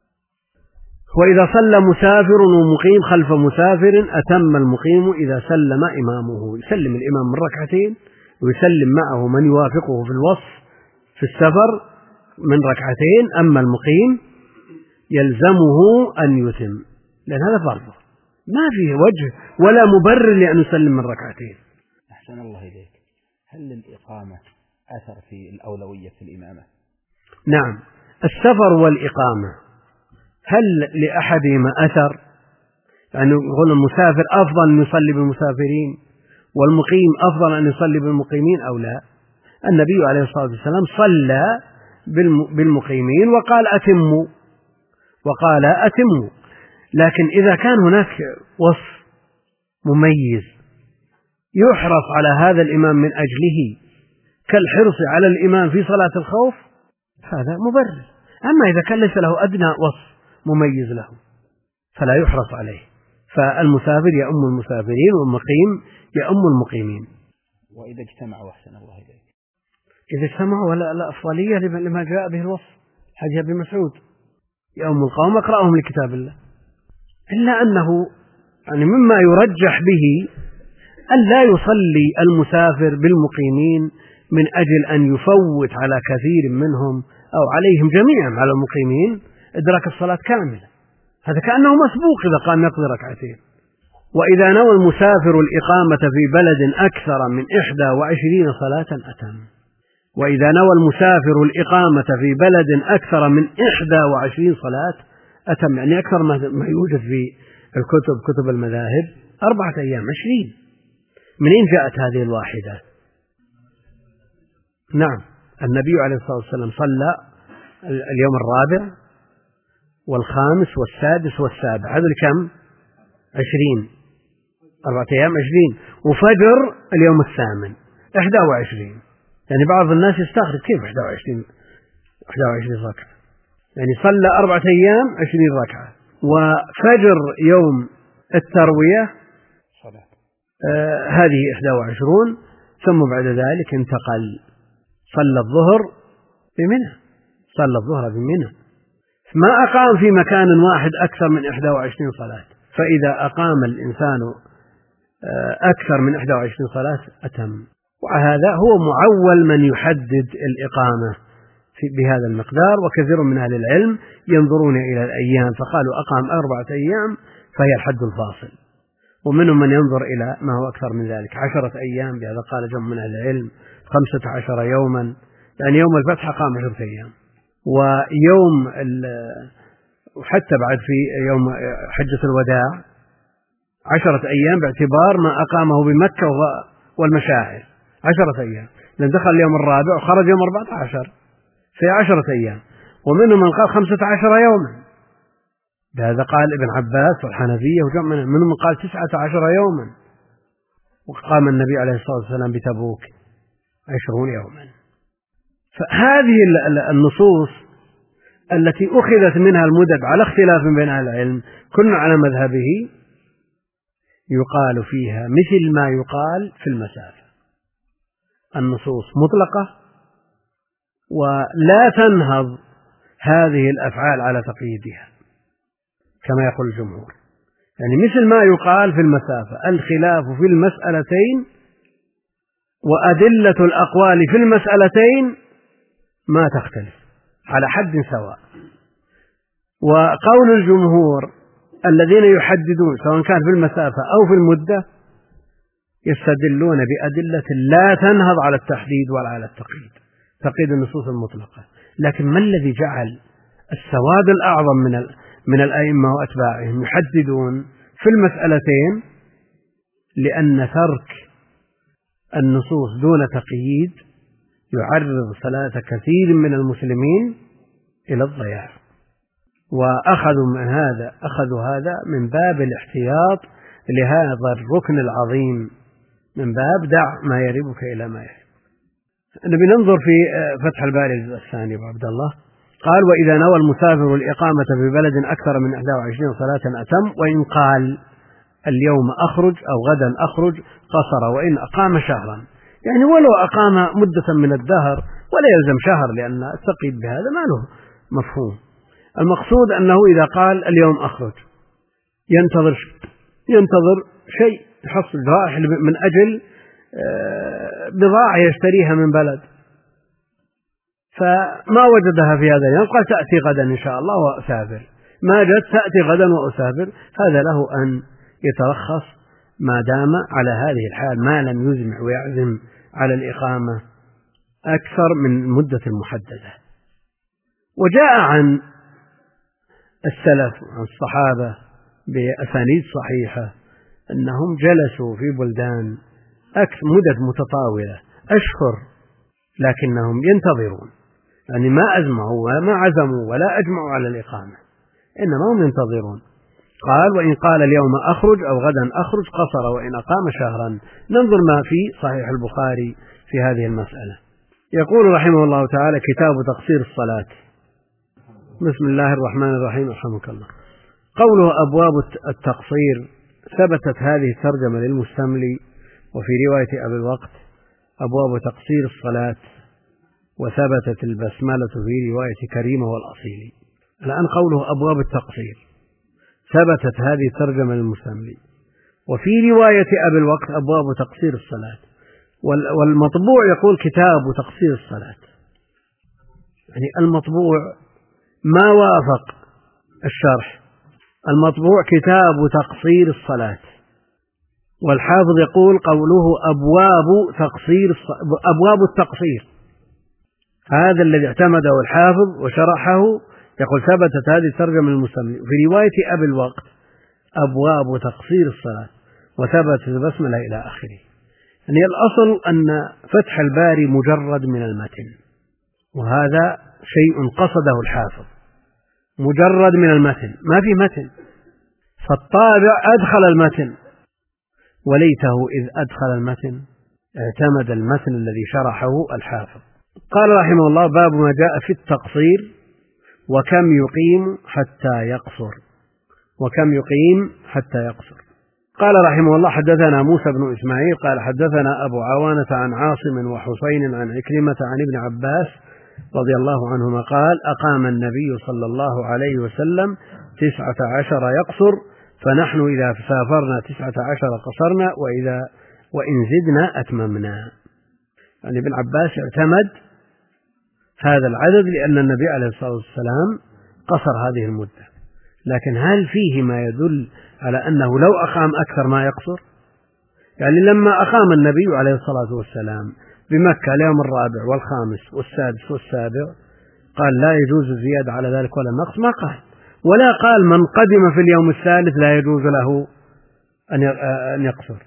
وإذا صلى مسافر ومقيم خلف مسافر أتم المقيم إذا سلم إمامه، يسلم الإمام من ركعتين ويسلم معه من يوافقه في الوصف في السفر من ركعتين، أما المقيم يلزمه أن يتم، لأن هذا فرضه ما فيه وجه ولا مبرر لأن يسلم من ركعتين. أحسن الله إليك، هل للإقامة أثر في الأولوية في الإمامة؟ نعم، السفر والإقامة هل لأحدهما أثر؟ يعني يقول المسافر أفضل أن يصلي بالمسافرين والمقيم أفضل أن يصلي بالمقيمين أو لا؟ النبي عليه الصلاة والسلام صلى بالمقيمين وقال أتموا وقال أتموا، لكن إذا كان هناك وصف مميز يحرص على هذا الإمام من أجله كالحرص على الإمام في صلاة الخوف هذا مبرر. أما إذا كان ليس له أدنى وصف مميز له فلا يحرص عليه، فالمسافر يؤم المسافرين والمقيم يؤم المقيمين. وإذا اجتمعوا أحسن الله إليك، إذا اجتمعوا ولا لا أفضلية لما جاء به الوصف حديث ابن مسعود يؤم القوم أقرأهم لكتاب الله، إلا أنه يعني مما يرجح به أن لا يصلي المسافر بالمقيمين من أجل أن يفوت على كثير منهم أو عليهم جميعا على المقيمين إدراك الصلاة كاملة، هذا كأنه مسبوق إذا قام يقضي ركعتين. وإذا نوى المسافر الإقامة في بلد أكثر من إحدى وعشرين صلاة أتم، وإذا نوى المسافر الإقامة في بلد أكثر من إحدى وعشرين صلاة أتم، يعني أكثر ما يوجد في الكتب كتب المذاهب أربعة أيام عشرين. منين جاءت هذه الواحدة؟ نعم، النبي عليه الصلاة والسلام صلى اليوم الرابع والخامس والسادس والسابع، هذا كم؟ عشرين، أربعة أيام عشرين، وفجر اليوم الثامن إحدى وعشرين. يعني بعض الناس يستغرب كيف إحدى وعشرين إحدى وعشرين ركعة، يعني صلى أربعة أيام عشرين ركعة، وفجر يوم التروية آه هذه إحدى وعشرون، ثم بعد ذلك انتقل صلى الظهر بمنى، صلى الظهر بمنى، ما أقام في مكان واحد أكثر من إحدى وعشرين صلاة. فإذا أقام الإنسان أكثر من إحدى وعشرين صلاة أتم. وهذا هو معول من يحدد الإقامة بهذا المقدار، وكثير من أهل العلم ينظرون إلى الأيام فقالوا أقام أربعة أيام فهي الحد الفاصل، ومنهم من ينظر إلى ما هو أكثر من ذلك عشرة أيام، بهذا قال جمع من أهل العلم خمسة عشر يوما، يعني يوم الفتح قام عشرة أيام، ويوم وحتى بعد في يوم حجة الوداع عشرة أيام باعتبار ما أقامه بمكة والمشاعر عشرة أيام، لأن دخل اليوم الرابع وخرج يوم أربعة عشر في عشرة أيام، ومنهم من قال خمسة عشر يوما، بهذا قال ابن عباس والحنفية وجمع منهم من قال تسعة عشر يوما، وقام النبي عليه الصلاة والسلام بتبوك عشرون يوما. فهذه النصوص التي أخذت منها المدد على اختلاف بين أهل العلم كل على مذهبه يقال فيها مثل ما يقال في المسافة، النصوص مطلقة ولا تنهض هذه الأفعال على تقييدها. كما يقول الجمهور. يعني مثل ما يقال في المسافة، الخلاف في المسألتين وأدلة الأقوال في المسألتين ما تختلف على حد سواء. وقول الجمهور الذين يحددون سواء كان في المسافة أو في المدة يستدلون بأدلة لا تنهض على التحديد ولا على التقييد، تقييد النصوص المطلقة. لكن ما الذي جعل السواد الأعظم من من الأئمة وأتباعهم يحددون في المسألتين؟ لأن ترك النصوص دون تقييد يعرض صلاة كثير من المسلمين إلى الضياع، وأخذوا من هذا أخذوا هذا من باب الاحتياط لهذا الركن العظيم، من باب دع ما يريبك إلى ما يريبك. نبي ننظر في فتح الباري الجزء الثاني عبد الله قال: وإذا نوى المسافر الإقامة في بلد أكثر من إحدى وعشرين صلاة أتم، وإن قال اليوم أخرج أو غدا أخرج قصر، وإن أقام شهرا. يعني ولو أقام مدة من الدهر ولا يلزم شهر، لأن التقييد بهذا ما له مفهوم. المقصود أنه إذا قال اليوم أخرج ينتظر ينتظر شيء يحصل رائح من أجل بضاعة يشتريها من بلد، فما وجدها في هذا اليوم قال تأتي غدا إن شاء الله وأسافر، ما جد تأتي غدا وأسافر، هذا له أن يترخص ما دام على هذه الحال، ما لم يزمع ويعزم على الإقامة أكثر من المدة المحددة. وجاء عن السلف عن الصحابة بأسانيد صحيحة أنهم جلسوا في بلدان أكثر مدة متطاولة أشهر لكنهم ينتظرون، يعني ما أزمعوا وما عزموا ولا أجمعوا على الإقامة، إنما هم ينتظرون. قال: وإن قال اليوم أخرج أو غدا أخرج قصر، وإن أقام شهرا. ننظر ما في صحيح البخاري في هذه المسألة. يقول رحمه الله تعالى: كتاب تقصير الصلاة. بسم الله الرحمن الرحيم، رحمك الله. قوله أبواب التقصير، ثبتت هذه الترجمة للمستملي، وفي رواية أبي الوقت أبواب تقصير الصلاة، وثبتت البسملة في رواية كريمة والأصيلي. الآن قوله أبواب التقصير، ثبتت هذه الترجمة للمستملي، وفي رواية أبي الوقت أبواب تقصير الصلاة، والمطبوع يقول كتاب تقصير الصلاة. يعني المطبوع ما وافق الشرح، المطبوع كتاب تقصير الصلاة، والحافظ يقول قوله أبواب تقصير أبواب التقصير، هذا الذي اعتمده الحافظ وشرحه. يقول ثبتت هذه الترجمة للمستملي. في رواية أبي الوقت أبواب تقصير الصلاة، وثبتت البسملة إلى آخره. يعني الأصل أن فتح الباري مجرد من المتن، وهذا شيء قصده الحافظ، مجرد من المتن، ما في متن، فالطابع أدخل المتن، وليته إذ أدخل المتن اعتمد المتن الذي شرحه الحافظ. قال رحمه الله: باب ما جاء في التقصير وكم يقيم حتى يقصر وكم يقيم حتى يقصر. قال رحمه الله: حدثنا موسى بن إسماعيل قال حدثنا أبو عوانة عن عاصم وحسين عن عكرمة عن ابن عباس رضي الله عنهما قال: أقام النبي صلى الله عليه وسلم تسعة عشر يقصر، فنحن إذا سافرنا تسعة عشر قصرنا، وإذا وإن زدنا أتممنا. يعني ابن عباس اعتمد هذا العدد لأن النبي عليه الصلاة والسلام قصر هذه المدة، لكن هل فيه ما يدل على أنه لو أقام أكثر ما يقصر؟ يعني لما أقام النبي عليه الصلاة والسلام بمكة اليوم الرابع والخامس والسادس والسابع قال لا يجوز الزيادة على ذلك ولا النقص، ما قال، ولا قال من قدم في اليوم الثالث لا يجوز له أن يقصر.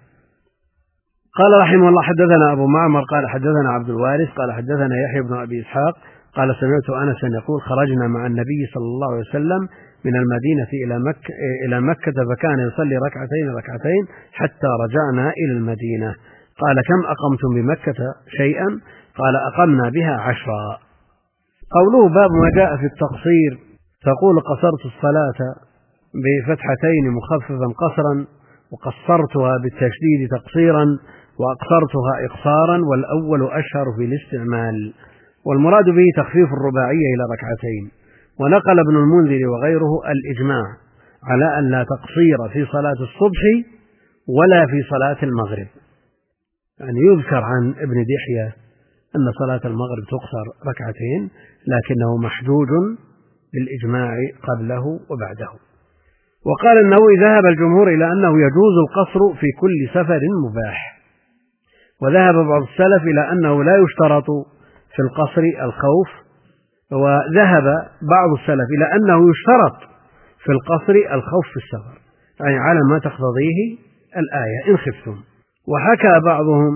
قال رحمه الله: حدثنا أبو معمر قال حدثنا عبد الوارث قال حدثنا يحيى بن أبي إسحاق قال سمعت أنسا يقول: خرجنا مع النبي صلى الله عليه وسلم من المدينة إلى مكة, إلى مكة فكان يصلي ركعتين ركعتين حتى رجعنا إلى المدينة. قال: كم أقمتم بمكة شيئا؟ قال: أقمنا بها عشرا. قوله باب ما جاء في التقصير، تقول: قصرت الصلاة بفتحتين مخففا قصرا، وقصرتها بالتشديد تقصيرا، وأقصرتها إقصارا، والأول أشهر في الاستعمال، والمراد به تخفيف الرباعية إلى ركعتين. ونقل ابن المنذر وغيره الإجماع على أن لا تقصير في صلاة الصبح ولا في صلاة المغرب. يعني يذكر عن ابن دحية أن صلاة المغرب تقصر ركعتين، لكنه محجوج بالإجماع قبله وبعده. وقال النووي ذهب الجمهور إلى أنه يجوز القصر في كل سفر مباح، وذهب بعض السلف إلى أنه لا يشترط في القصر الخوف، وذهب بعض السلف إلى أنه يشترط في القصر الخوف في السفر، يعني على ما تقتضيه الآية إن خفتم. وحكى بعضهم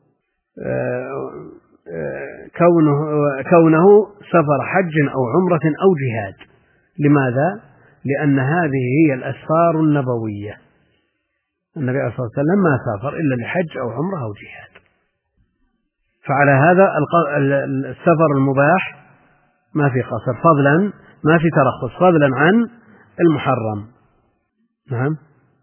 كونه, كونه سفر حج أو عمرة أو جهاد. لماذا؟ لأن هذه هي الأسفار النبوية، النبي صلى الله عليه وسلم ما سافر إلا لحج أو عمرة أو جهاد. فعلى هذا السفر المباح ما في قصر، فضلا ما في ترخص، فضلا عن المحرم. نعم.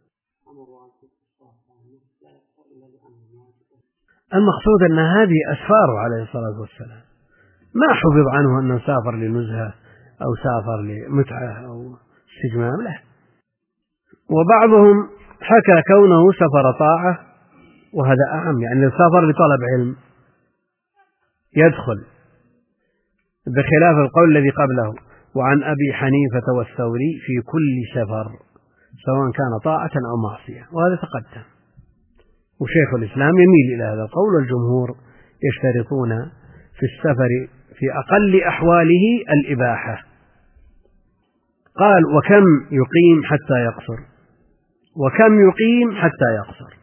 المقصود أن هذه أسفاره عليه الصلاة والسلام، ما حفظ عنه أنه سافر لنزهة أو سافر لمتعة أو استجمام له. وبعضهم حكى كونه سفر طاعة، وهذا أعم، يعني سافر لطلب علم يدخل، بخلاف القول الذي قبله. وعن أبي حنيفة والثوري في كل سفر سواء كان طاعة أو معصية، وهذا تقدم. وشيخ الإسلام يميل إلى هذا القول، والجمهور يشترطون في السفر في أقل أحواله الإباحة. قال وكم يقيم حتى يقصر، وكم يقيم حتى يقصر.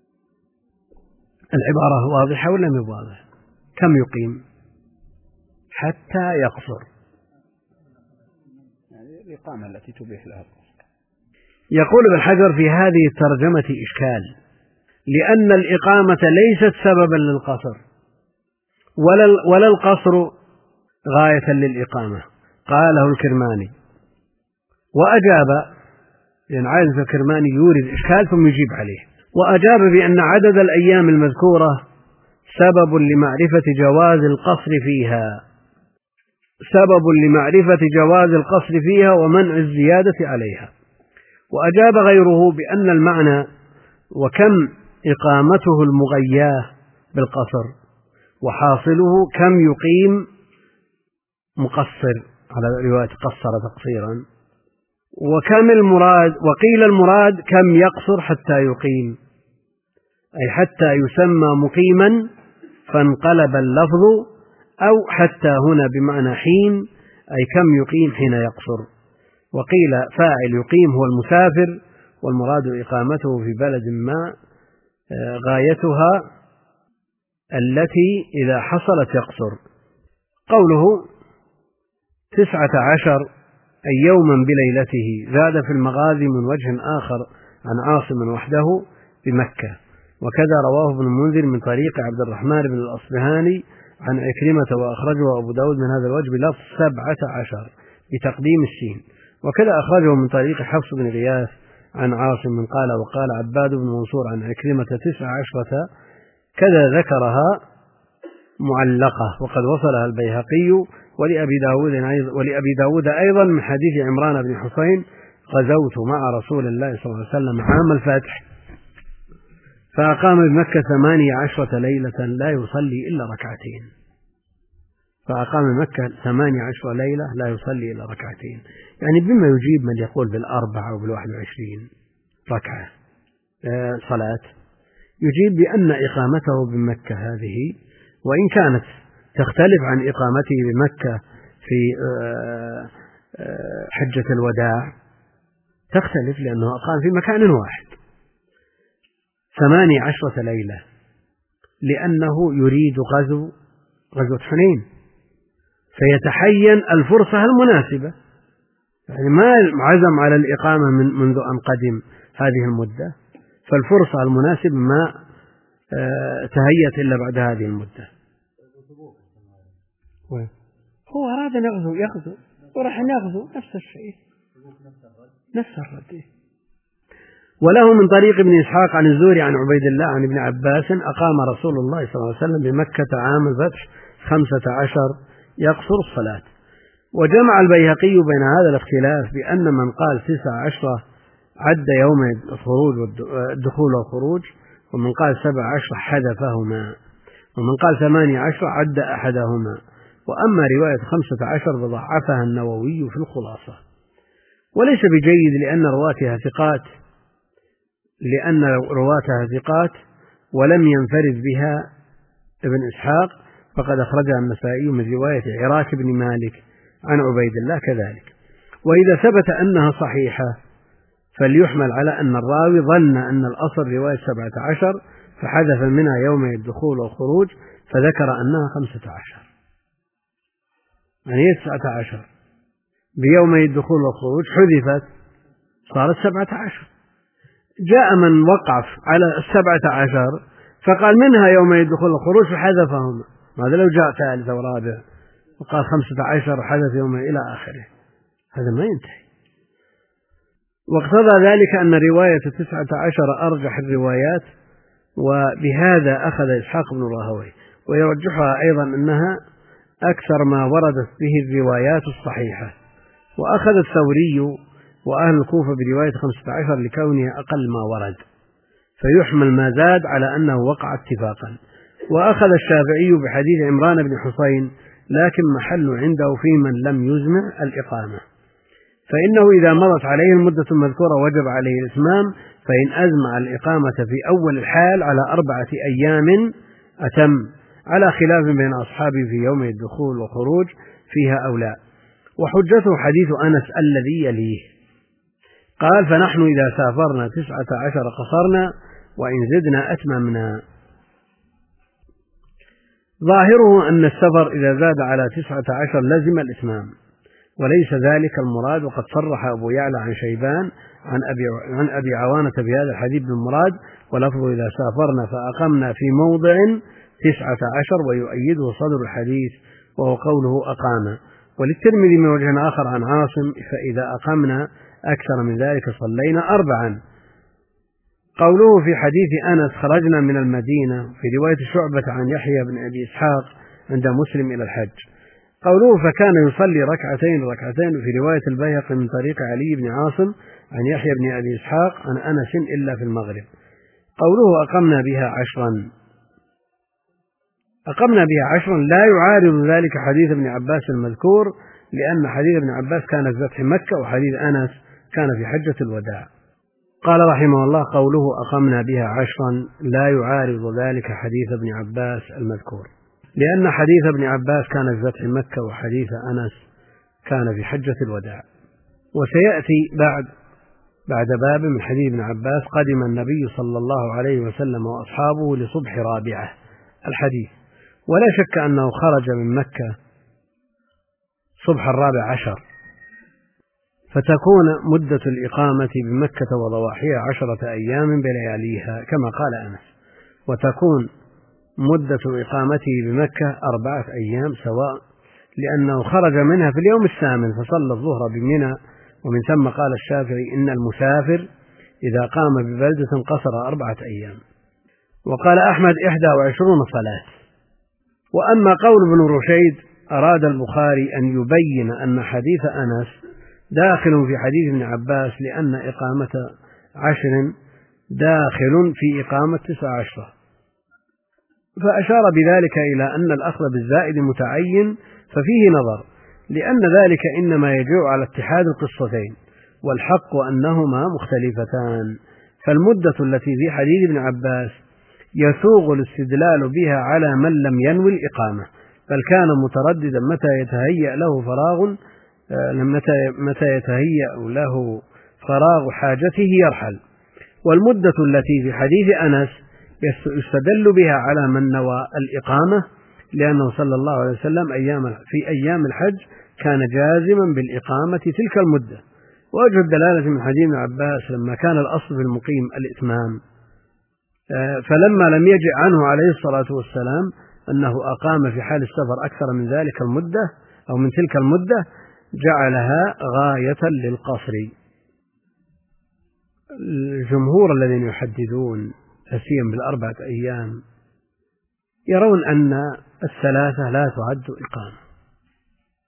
العبارة واضحة ولا مو واضحة؟ كم يقيم حتى يقصر، يعني الإقامة التي تبيح لها القصر. يقول ابن حجر في هذه الترجمة إشكال، لأن الإقامة ليست سببا للقصر، ولا ولا القصر غاية للإقامة. قاله الكرماني وأجاب، لأن عادة الكرماني يورد إشكال ثم يجيب عليه، وأجاب بأن عدد الأيام المذكورة سبب لمعرفة جواز القصر فيها، سبب لمعرفة جواز القصر فيها ومنع الزيادة عليها. وأجاب غيره بأن المعنى وكم إقامته المغياه بالقصر، وحاصله كم يقيم مقصر، على رواية قصر تقصيرا. وكم المراد، وقيل المراد كم يقصر حتى يقيم، أي حتى يسمى مقيما فانقلب اللفظ، أو حتى هنا بمعنى حين، أي كم يقيم حين يقصر. وقيل فاعل يقيم هو المسافر، والمراد إقامته في بلد ما غايتها التي إذا حصلت يقصر. قوله تسعة عشر أي يوما بليلته زاد في المغازي من وجه آخر عن عاصم وحده بمكة، وكذا رواه ابن المنذر من طريق عبد الرحمن بن الأصبهاني عن عكرمة، وأخرجه أبو داود من هذا الوجه بلفظ سبعة عشر بتقديم السين. وكذا أخرجه من طريق حفص بن غياث عن عاصم قال وقال عباد بن منصور عن عكرمة تسع عشرة، كذا ذكرها معلقة، وقد وصلها البيهقي ولأبي داود, ولأبي داود أيضا من حديث عمران بن حسين غزوت مع رسول الله صلى الله عليه وسلم عام الفتح فأقام بمكة ثمانية عشرة ليلة لا يصلي إلا ركعتين، فأقام بمكة ثمانية عشرة ليلة لا يصلي إلا ركعتين، يعني بما يجيب من يقول بالأربعة وبالواحد وعشرين ركعة صلاة، يجيب بأن إقامته بمكة هذه وإن كانت تختلف عن إقامته بمكة في حجة الوداع، تختلف لأنه أقام في مكان واحد ثمانية عشرة ليلة، لأنه يريد غزو غزوة حنين، فيتحين الفرصة المناسبة، يعني ما عزم على الإقامة من منذ أن قدم هذه المدة، فالفرصة المناسبة ما تهيأت إلا بعد هذه المدة. هو أراد أن يغزو يغزو وراح يغزو نفس الشيء نفس الرد. وله من طريق ابن إسحاق عن الزهري عن عبيد الله عن ابن عباس أقام رسول الله صلى الله عليه وسلم بمكة عام الفتح خمسة عشر يقصر الصلاة. وجمع البيهقي بين هذا الاختلاف بأن من قال تسع عشرة عد يوم الخروج والدخول والخروج، ومن قال سبع عشرة حذفهما، ومن قال ثمانية عشرة عد أحدهما. وأما رواية خمسة عشر فضعفها النووي في الخلاصة، وليس بجيد لأن رواتها ثقات لأن رواتها ثقات ولم ينفرد بها ابن إسحاق، فقد أخرجها النسائي من رواية عراك بن مالك عن عبيد الله كذلك. وإذا ثبت أنها صحيحة فليحمل على أن الراوي ظن أن الأصل رواية سبعة عشر فحذف منها يوم الدخول والخروج فذكر أنها خمسة عشر، يعني هي تسعة عشر بيوم الدخول والخروج حذفت صارت سبعة عشر. جاء من وقف على السبعة عشر فقال منها يوم الدخول والخروج فحذفهما. ماذا لو جاء ثالث ورابع وقال خمسة عشر وحذف يوم إلى آخره؟ هذا ما ينتهي. واقتضى ذلك أن رواية تسعة عشر أرجح الروايات، وبهذا أخذ إسحاق بن راهويه، ويرجحها أيضا أنها أكثر ما وردت به الروايات الصحيحة. وأخذ الثوري وأهل الكوفة برواية خمسة عشر لكونها أقل ما ورد، فيحمل ما زاد على أنه وقع اتفاقا. وأخذ الشافعي بحديث عمران بن حسين، لكن محل عنده في من لم يزمع الإقامة، فإنه إذا مضت عليه المدة المذكورة وجب عليه الإتمام، فإن أزمع الإقامة في أول الحال على أربعة أيام أتم، على خلاف بين أصحابه في يوم الدخول والخروج فيها أو لا. وحجته حديث أنس الذي يليه، قال: فنحن إذا سافرنا تسعة عشر قصرنا، وإن زدنا أتممنا. ظاهره أن السفر إذا زاد على تسعة عشر لزم الإتمام، وليس ذلك المراد. وقد صرح أبو يعلى عن شيبان عن أبي, عن أبي عوانة بهذا الحديث بالمراد، ولفظ إذا سافرنا فأقمنا في موضع تسعة عشر، ويؤيده صدر الحديث وهو قوله أقام. وللترمذي من وجه آخر عن عاصم: فإذا أقمنا أكثر من ذلك صلينا أربعا. قوله في حديث أنس خرجنا من المدينة في رواية شعبة عن يحيى بن أبي إسحاق عند مسلم إلى الحج. قوله فكان يصلي ركعتين ركعتين في رواية البيهقي من طريق علي بن عاصم عن يحيى بن أبي إسحاق عن أنس إلا في المغرب. قوله أقمنا بها عشرا أقمنا بها عشرا لا يعارض ذلك حديث ابن عباس المذكور، لأن حديث ابن عباس كان في فتح مكة، وحديث أنس كان في حجة الوداع. قال رحمه الله: قوله أقمنا بها عشرا لا يعارض ذلك حديث ابن عباس المذكور، لأن حديث ابن عباس كان في فتح مكة، وحديث أنس كان في حجة الوداع. وسيأتي بعد بعد باب من حديث ابن عباس: قدم النبي صلى الله عليه وسلم وأصحابه لصبح رابعة الحديث. ولا شك أنه خرج من مكة صبح الرابع عشر، فتكون مدة الإقامة بمكة وضواحيها عشرة أيام بلياليها كما قال أنس، وتكون مدة إقامته بمكة أربعة أيام سواء، لأنه خرج منها في اليوم الثامن فصلى الظهر بمنى. ومن ثم قال الشافعي: إن المسافر إذا قام ببلدة قصر أربعة أيام. وقال أحمد: إحدى وعشرون صلاة. وأما قول ابن رشيد: أراد البخاري أن يبين أن حديث أنس داخل في حديث ابن عباس، لأن إقامة عشر داخل في إقامة تسع عشرة، فأشار بذلك إلى أن الأخذ بالزائد متعين، ففيه نظر، لأن ذلك إنما يجوع على اتحاد القصتين، والحق أنهما مختلفتان. فالمدة التي في حديث ابن عباس يسوغ الاستدلال بها على من لم ينوي الإقامة، بل كان مترددا متى يتهيأ له فراغ متى متى يتهيأ له فراغ حاجته يرحل. والمدة التي في حديث أنس يستدل بها على من نوى الإقامة، لأنه صلى الله عليه وسلم أيام في أيام الحج كان جازما بالإقامة تلك المدة. ووجه الدلالة من حديث ابن عباس لما كان الأصل في المقيم الإتمام، فلما لم يجئ عنه عليه الصلاة والسلام أنه أقام في حال السفر أكثر من ذلك المدة أو من تلك المدة، جعلها غاية للقصر. الجمهور الذين يحددون تسيم بالأربعة أيام يرون أن الثلاثة لا تعد إقامة،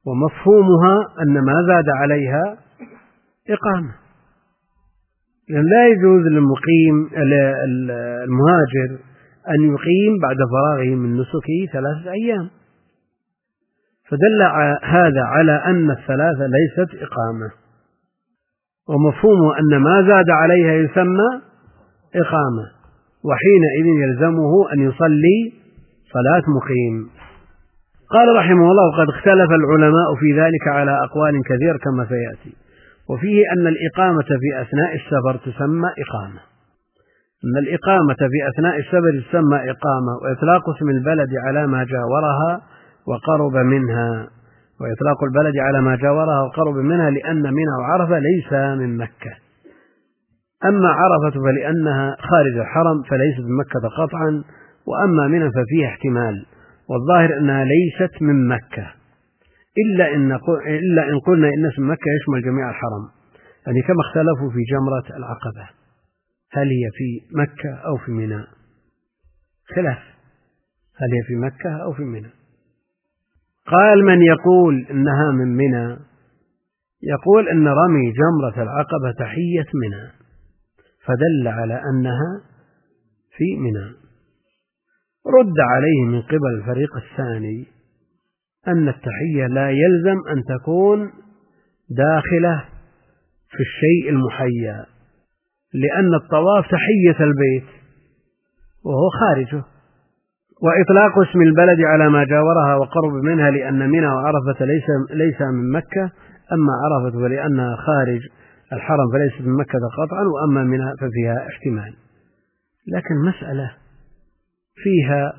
ومفهومها أن ما زاد عليها إقامة، لأن لا يجوز للمقيم المهاجر أن يقيم بعد فراغه من نسكه ثلاثة أيام، فدل هذا على أن الثلاثة ليست إقامة، ومفهومه أن ما زاد عليها يسمى إقامة، وحينئذ يلزمه أن يصلي صلاة مقيم. قال رحمه الله: وقد اختلف العلماء في ذلك على أقوال كثير كما سيأتي، وفيه أن الإقامة في أثناء السفر تسمى إقامة، أن الإقامة في أثناء السفر تسمى إقامة، وإطلاق اسم البلد على ما جاورها وقرب منها، وإطلاق البلد على ما جاورها وقرب منها لأن منى وعرفة ليس من مكة. أما عرفة فلأنها خارج الحرم فليست من مكة قطعا، وأما منى ففيها احتمال، والظاهر أنها ليست من مكة، إلا إن, إلا إن قلنا إن اسم مكة يشمل جميع الحرم، يعني كما اختلفوا في جمرة العقبة، هل هي في مكة أو في منى؟ خلاف، هل هي في مكة أو في منى؟ قال: من يقول إنها من منى يقول إن رمي جمرة العقبة تحية منى، فدل على أنها في منى. رد عليه من قبل الفريق الثاني أن التحية لا يلزم أن تكون داخلة في الشيء المحيى، لأن الطواف تحية البيت وهو خارجه، وإطلاق اسم البلد على ما جاورها وقرب منها لأن منى وعرفة ليس, ليس من مكة، أما عرفة فلأنها خارج الحرم فليست من مكة قطعا، وأما منى ففيها احتمال. لكن مسألة فيها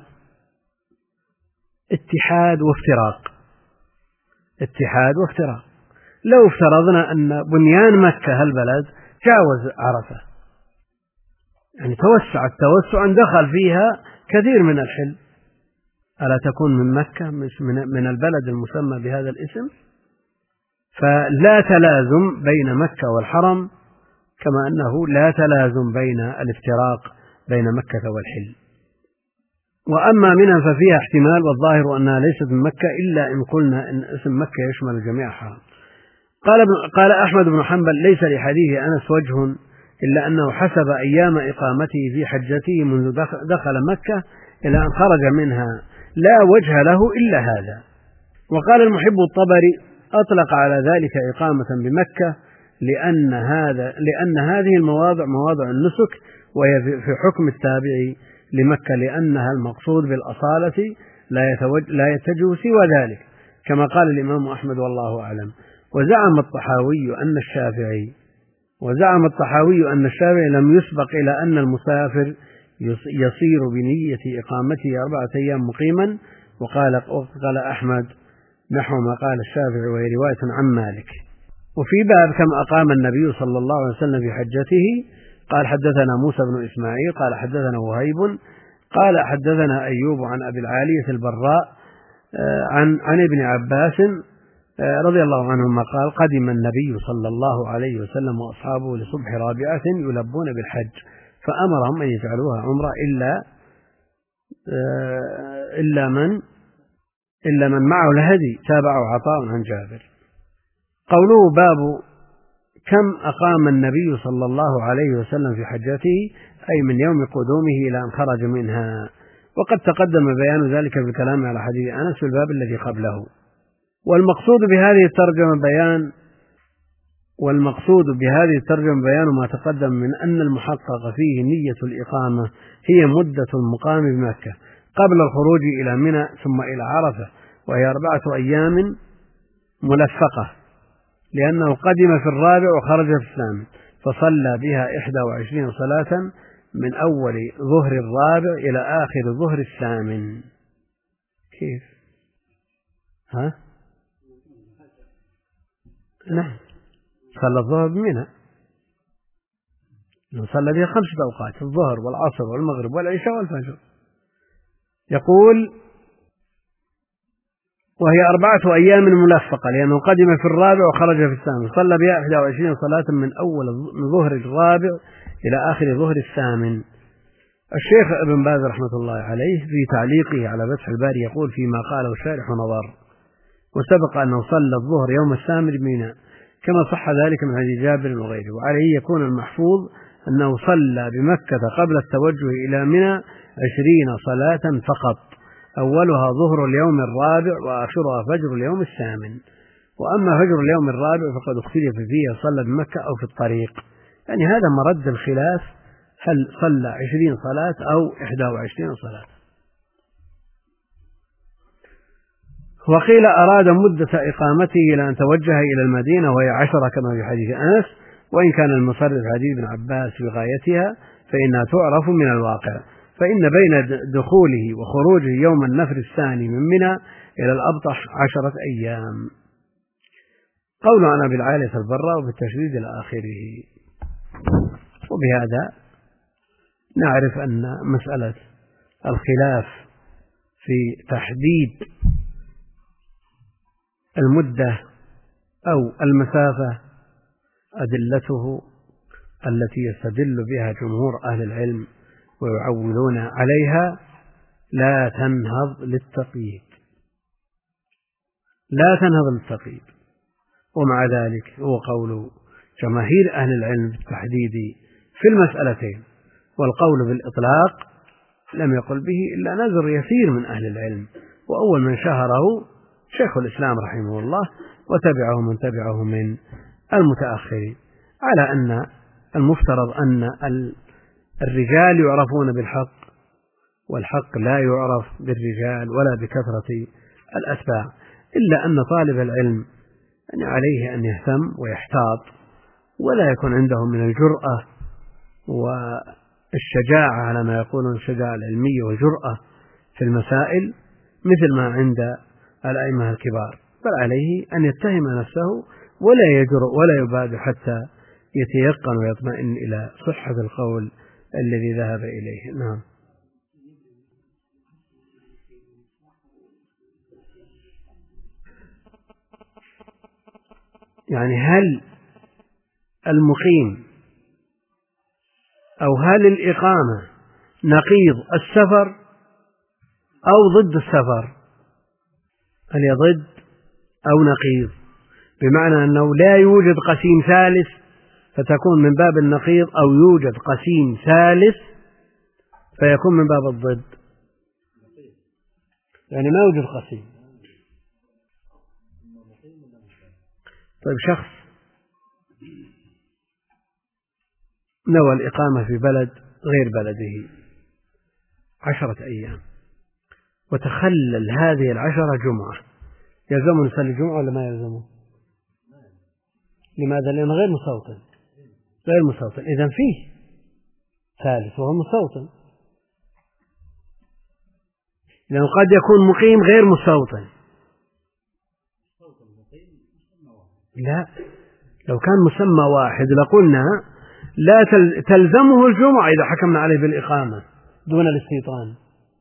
اتحاد وافتراق، اتحاد وافتراق. لو افترضنا أن بنيان مكة هالبلد جاوز عرفة، يعني توسع التوسع دخل فيها كثير من الحل، ألا تكون من مكة من البلد المسمى بهذا الاسم؟ فلا تلازم بين مكة والحرم، كما أنه لا تلازم بين الافتراق بين مكة والحل. وأما منى ففيها احتمال، والظاهر أنها ليست من مكة إلا إن قلنا إن اسم مكة يشمل جميع الحرم. قال, قال أحمد بن حنبل: ليس لحديث أنس وجه إلا أنه حسب أيام إقامته في حجته منذ دخل مكة إلى أن خرج منها، لا وجه له إلا هذا. وقال المحب الطبري: أطلق على ذلك إقامة بمكة لأن, هذا لأن هذه المواضع مواضع النسك، وهي في حكم التابع لمكة، لأنها المقصود بالأصالة لا يتجه سوى ذلك، كما قال الإمام أحمد والله أعلم. وزعم الطحاوي أن الشافعي وزعم الطحاوي أن الشافعي لم يسبق إلى أن المسافر يصير بنية إقامته أربعة أيام مقيما، وقال, وقال أحمد نحو ما قال الشافعي، وهي رواية عن مالك. وفي باب كم أقام النبي صلى الله عليه وسلم في حجته، قال: حدثنا موسى بن إسماعيل قال حدثنا وهيب قال حدثنا أيوب عن أبي العالية البراء عن, عن ابن عباس رضي الله عنهما قال: قدم النبي صلى الله عليه وسلم وأصحابه لصبح رابعة يلبون بالحج، فأمرهم أن يجعلوها عمرة إلا إلا من إلا من معه الهدي. تابعه عطاء عن جابر. قوله باب كم أقام النبي صلى الله عليه وسلم في حجته، أي من يوم قدومه إلى أن خرج منها، وقد تقدم بيان ذلك بالكلام على حديث أنس في الباب الذي قبله. والمقصود بهذه الترجمة بيان والمقصود بهذه الترجمة بيان ما تقدم من أن المحقق فيه نية الإقامة هي مدة المقام بمكة قبل الخروج إلى منى ثم إلى عرفة، وهي أربعة أيام ملفقة، لأنه قدم في الرابع وخرج في الثامن، فصلى بها إحدى وعشرين صلاة من أول ظهر الرابع إلى آخر ظهر الثامن. كيف؟ ها؟ نعم، صلى الظهر بمنى، صلى بها خمسة أوقات: الظهر والعصر والمغرب والعشاء والفجر. يقول: وهي أربعة أيام ملفقة، لأنه قدم في الرابع وخرج في الثامن، صلى بها إحدى وعشرين صلاة من أول من ظهر الرابع إلى آخر ظهر الثامن. الشيخ ابن باز رحمة الله عليه في تعليقه على فتح الباري يقول فيما قاله الشارح نظر، وسبق أنه صلى الظهر يوم الثامن بمنى كما صح ذلك من حديث جابر وغيره. وعليه يكون المحفوظ أنه صلى بمكة قبل التوجه إلى منى عشرين صلاة فقط، أولها ظهر اليوم الرابع وآخرها فجر اليوم الثامن. وأما فجر اليوم الرابع فقد اختلف فيه صلى بمكة أو في الطريق، يعني هذا مرد الخلاف، هل صلى عشرين صلاة أو إحدى وعشرين صلاة. وقيل أراد مدة إقامته إلى أن توجه إلى المدينة وهي عشرة كما في حديث أنس، وإن كان المصرف حديث ابن عباس في غايتها فإنها تعرف من الواقع، فإن بين دخوله وخروجه يوم النفر الثاني من منى إلى الأبطح عشرة أيام. قول عن أبي العالية البراء وبالتشديد إلى آخره. وبهذا نعرف أن مسألة الخلاف في تحديد المدة أو المسافة أدلته التي يستدل بها جمهور أهل العلم ويعولون عليها لا تنهض للتقييد، لا تنهض للتقييد. ومع ذلك هو قول جماهير أهل العلم بالتحديد في المسألتين، والقول بالإطلاق لم يقل به إلا نذر يسير من أهل العلم، وأول من شهره شيخ الإسلام رحمه الله وتبعه من تبعه من المتأخرين، على أن المفترض أن الرجال يعرفون بالحق والحق لا يعرف بالرجال ولا بكثرة الأتباع، إلا أن طالب العلم يعني عليه أن يهتم ويحتاط ولا يكون عنده من الجرأة والشجاعة على ما يقولون الشجاعة العلمية والجرأة في المسائل مثل ما عند الأئمة الكبار، بل عليه أن يتهم نفسه ولا يجرؤ ولا يبادر حتى يتيقن ويطمئن إلى صحة القول الذي ذهب إليه. نعم. يعني هل المقيم أو هل الإقامة نقيض السفر أو ضد السفر؟ هل هي ضد أو نقيض، بمعنى أنه لا يوجد قسيم ثالث فتكون من باب النقيض، أو يوجد قسيم ثالث فيكون من باب الضد، يعني ما يوجد قسيم. طيب شخص نوى الإقامة في بلد غير بلده عشرة أيام وتخلل هذه العشرة جمعة، يلزمه يصلي الجمعة ولا ما يلزمه؟ لماذا؟ لأنه غير مستوطن، غير مستوطن، إذن فيه ثالث وهو مستوطن، لأنه قد يكون مقيم غير مستوطن. لا، لو كان مسمى واحد لقلنا لا تلزمه الجمعة إذا حكمنا عليه بالإقامة دون الاستيطان.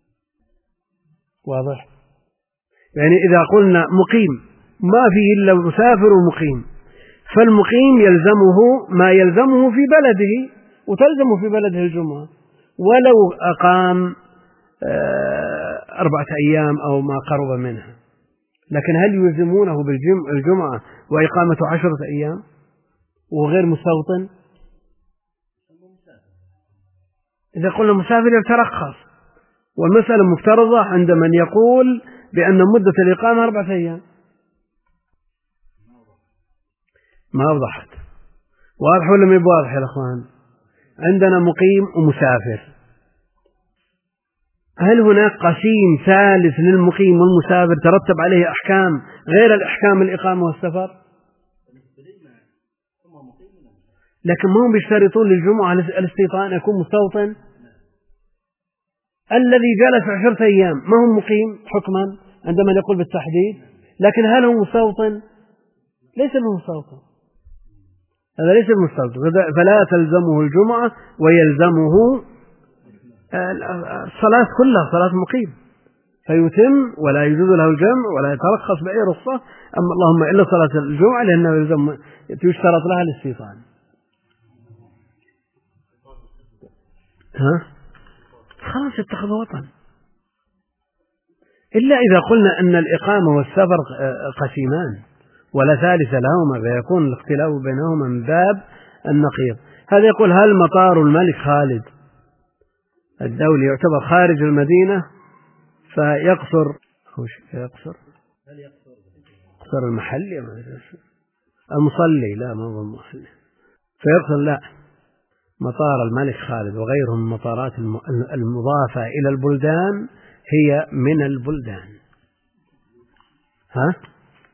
واضح؟ يعني إذا قلنا مقيم ما فيه إلا مسافر ومقيم، فالمقيم يلزمه ما يلزمه في بلده وتلزمه في بلده الجمعة ولو أقام أربعة أيام أو ما قرب منها. لكن هل يلزمونه بالجمعة وإقامة عشرة أيام وغير مستوطن؟ إذا قلنا مسافر يترخص، والمسألة مفترضة عند من يقول بأن مدة الإقامة أربعة أيام. ما وضحت؟ واضح ولا ما واضح يا أخوان؟ عندنا مقيم ومسافر، هل هناك قسيم ثالث للمقيم والمسافر ترتب عليه أحكام غير الأحكام الإقامة والسفر؟ لكن ما هم بيشترطون للجمعة الاستيطان يكون مستوطن. الذي جلس عشرة أيام ما هو مقيم حكما عندما يقول بالتحديد، لكن هل هو مستوطن؟ ليس بمستوطن، هذا ليس بمستوطن، فلا تلزمه الجمعة ويلزمه الصلاة كلها صلاة مقيم، فيتم ولا يجوز له الجمع ولا يترخص بأي رخصة، أما اللهم إلا صلاة الجمعة لأنه يلزم يشترط لها الاستيطان. ها؟ خلاص اتخذ وطن. إلا إذا قلنا أن الإقامة والسفر قسيمان ولا ثالث لهما فيكون الاختلاف بينهما من باب النقيض. هذا يقول هل مطار الملك خالد الدولي يعتبر خارج المدينة فيقصر يقصر يقصر المحلي المصلي لا ما هو المحلي فيقصر لا مطار الملك خالد وغيره من المطارات المضافة إلى البلدان هي من البلدان. ها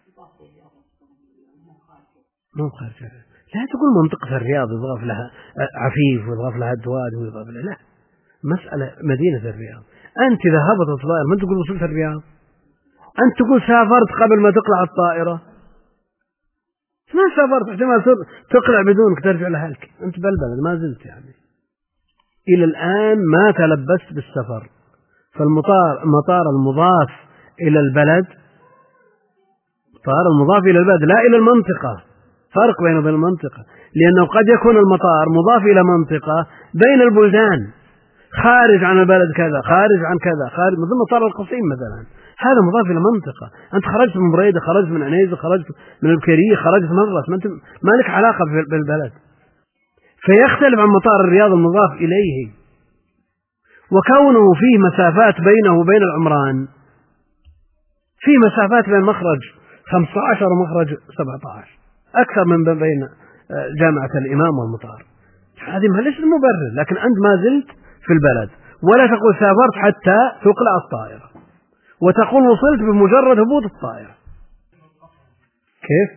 مو خارج لا تقول منطقة الرياض يضاف لها عفيف ويضاف لها الدواد ويضاف لها لا مسألة مدينة الرياض. أنت إذا هبطت الطائرة ما تقول وصلت الرياض أنت تقول سافرت قبل ما تقلع الطائرة ما سافرت احتمال تقلع بدونك ترجع لأهلك أنت بالبلد ما زلت يعني إلى الآن ما تلبست بالسفر. فالمطار المطار المضاف إلى البلد المطار المضاف إلى البلد لا إلى المنطقة فرق بينه وبين المنطقة لأنه قد يكون المطار مضاف إلى منطقة بين البلدان خارج عن البلد كذا خارج عن كذا خارج مثل مطار القصيم مثلا هذا مضاف إلى منطقة أنت خرجت من بريدة خرجت من عنيزة خرجت من البكرية خرجت مرة ما أنت ما لك علاقة بالبلد فيختلف عن مطار الرياض المضاف إليه. وكونه فيه مسافات بينه وبين العمران في مسافات بين مخرج خمسة عشر ومخرج سبعة عشر أكثر من بين جامعة الإمام والمطار هذه ما ليس المبرر لكن أنت ما زلت في البلد ولا تقول سافرت حتى تقلع الطائرة وتقول وصلت بمجرد هبوط الطائرة. كيف؟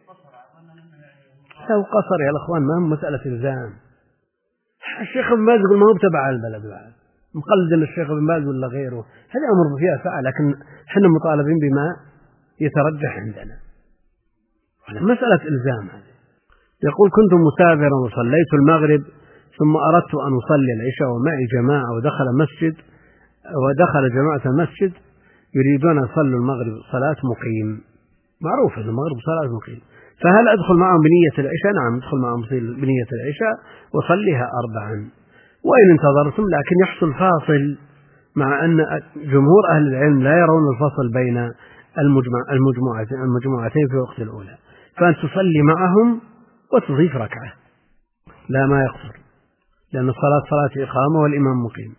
لو قصر يا الأخوان ما هو مسألة إلزام. الشيخ ابن باز يقول ما هو تبع البلد بعد مقلد للشيخ ابن باز ولا غيره هذا أمر فيها ساعة لكن احنا مطالبين بما يترجح عندنا على مسألة إلزام. هذه يقول كنت مسافرا وصليت المغرب ثم أردت أن أصلي العشاء ومعي جماعة ودخل مسجد ودخل جماعة المسجد يريدون أن يصلوا المغرب صلاة مقيم معروف أن المغرب صلاة مقيم فهل أدخل معهم بنية العشاء؟ نعم أدخل معهم بنية العشاء وصليها أربعا وإن انتظرتم لكن يحصل فاصل مع أن جمهور أهل العلم لا يرون الفصل بين المجمع المجموعتين المجموعتين في وقت الأولى فأن تصلي معهم وتضيف ركعة لا ما يقصر لأن الصلاة صلاة إقامة والإمام مقيم.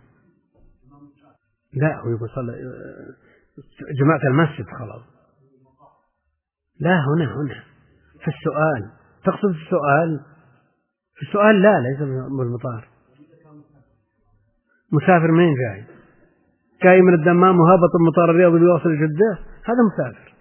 لا هو يقول صلى جماعة المسجد خلاص لا هنا هنا في السؤال تقصد السؤال في السؤال لا ليس بالمطار مسافر مين جاي جاي من الدمام وهبط المطار الرياض ليوصل جدة هذا مسافر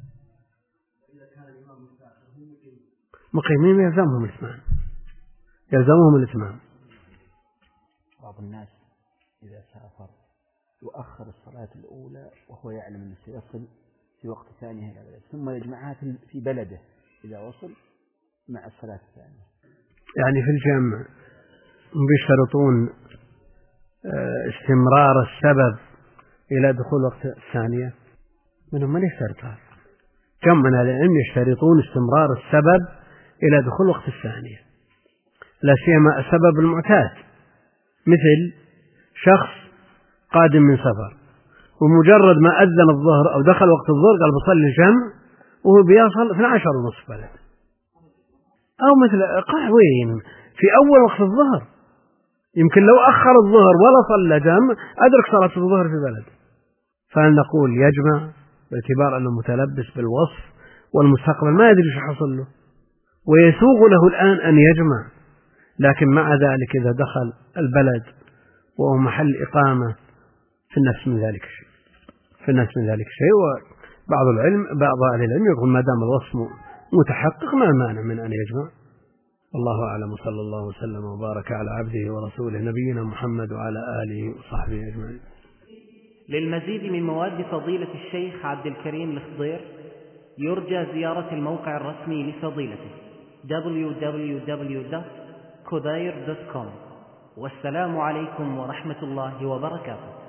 مقيمين يلزمهم الإتمام يلزمهم الإتمام. بعض الناس إذا سافر يؤخر الصلاة الأولى وهو يعلم أنه سيصل في وقت ثاني إلى بلده ثم يجمعها في بلده إذا وصل مع الصلاة الثانية يعني في الجمع بيشترطون استمرار السبب إلى دخول وقت الثانية منهم من يشترطها كم من العلم يشترطون استمرار السبب إلى دخول وقت الثانية لا سيما السبب المعتاد مثل شخص قادم من سفر ومجرد ما أذن الظهر أو دخل وقت الظهر قال بصلي الجمع وهو بيصل اثني عشر ونصف بلد أو مثل قهوين في أول وقت الظهر يمكن لو أخر الظهر ولا صلى جمع أدرك صلاة الظهر في بلد فأن نقول يجمع باعتبار أنه متلبس بالوصف والمستقبل ما يدري ايش حصل له ويسوغ له الآن أن يجمع لكن مع ذلك إذا دخل البلد وهو محل إقامة في النفس من ذلك شيء في النفس من ذلك شيء وبعض العلم بعض أهل العلم يقول ما دام الوصف متحقق ما مانع من أن يجمع. الله أعلم وصلى الله وسلم وبارك على عبده ورسوله نبينا محمد وعلى آله وصحبه أجمعين. للمزيد من مواد فضيلة الشيخ عبد الكريم الخضير يرجى زيارة الموقع الرسمي لفضيلته دبليو دبليو دبليو دوت كوداير دوت كوم. والسلام عليكم ورحمة الله وبركاته.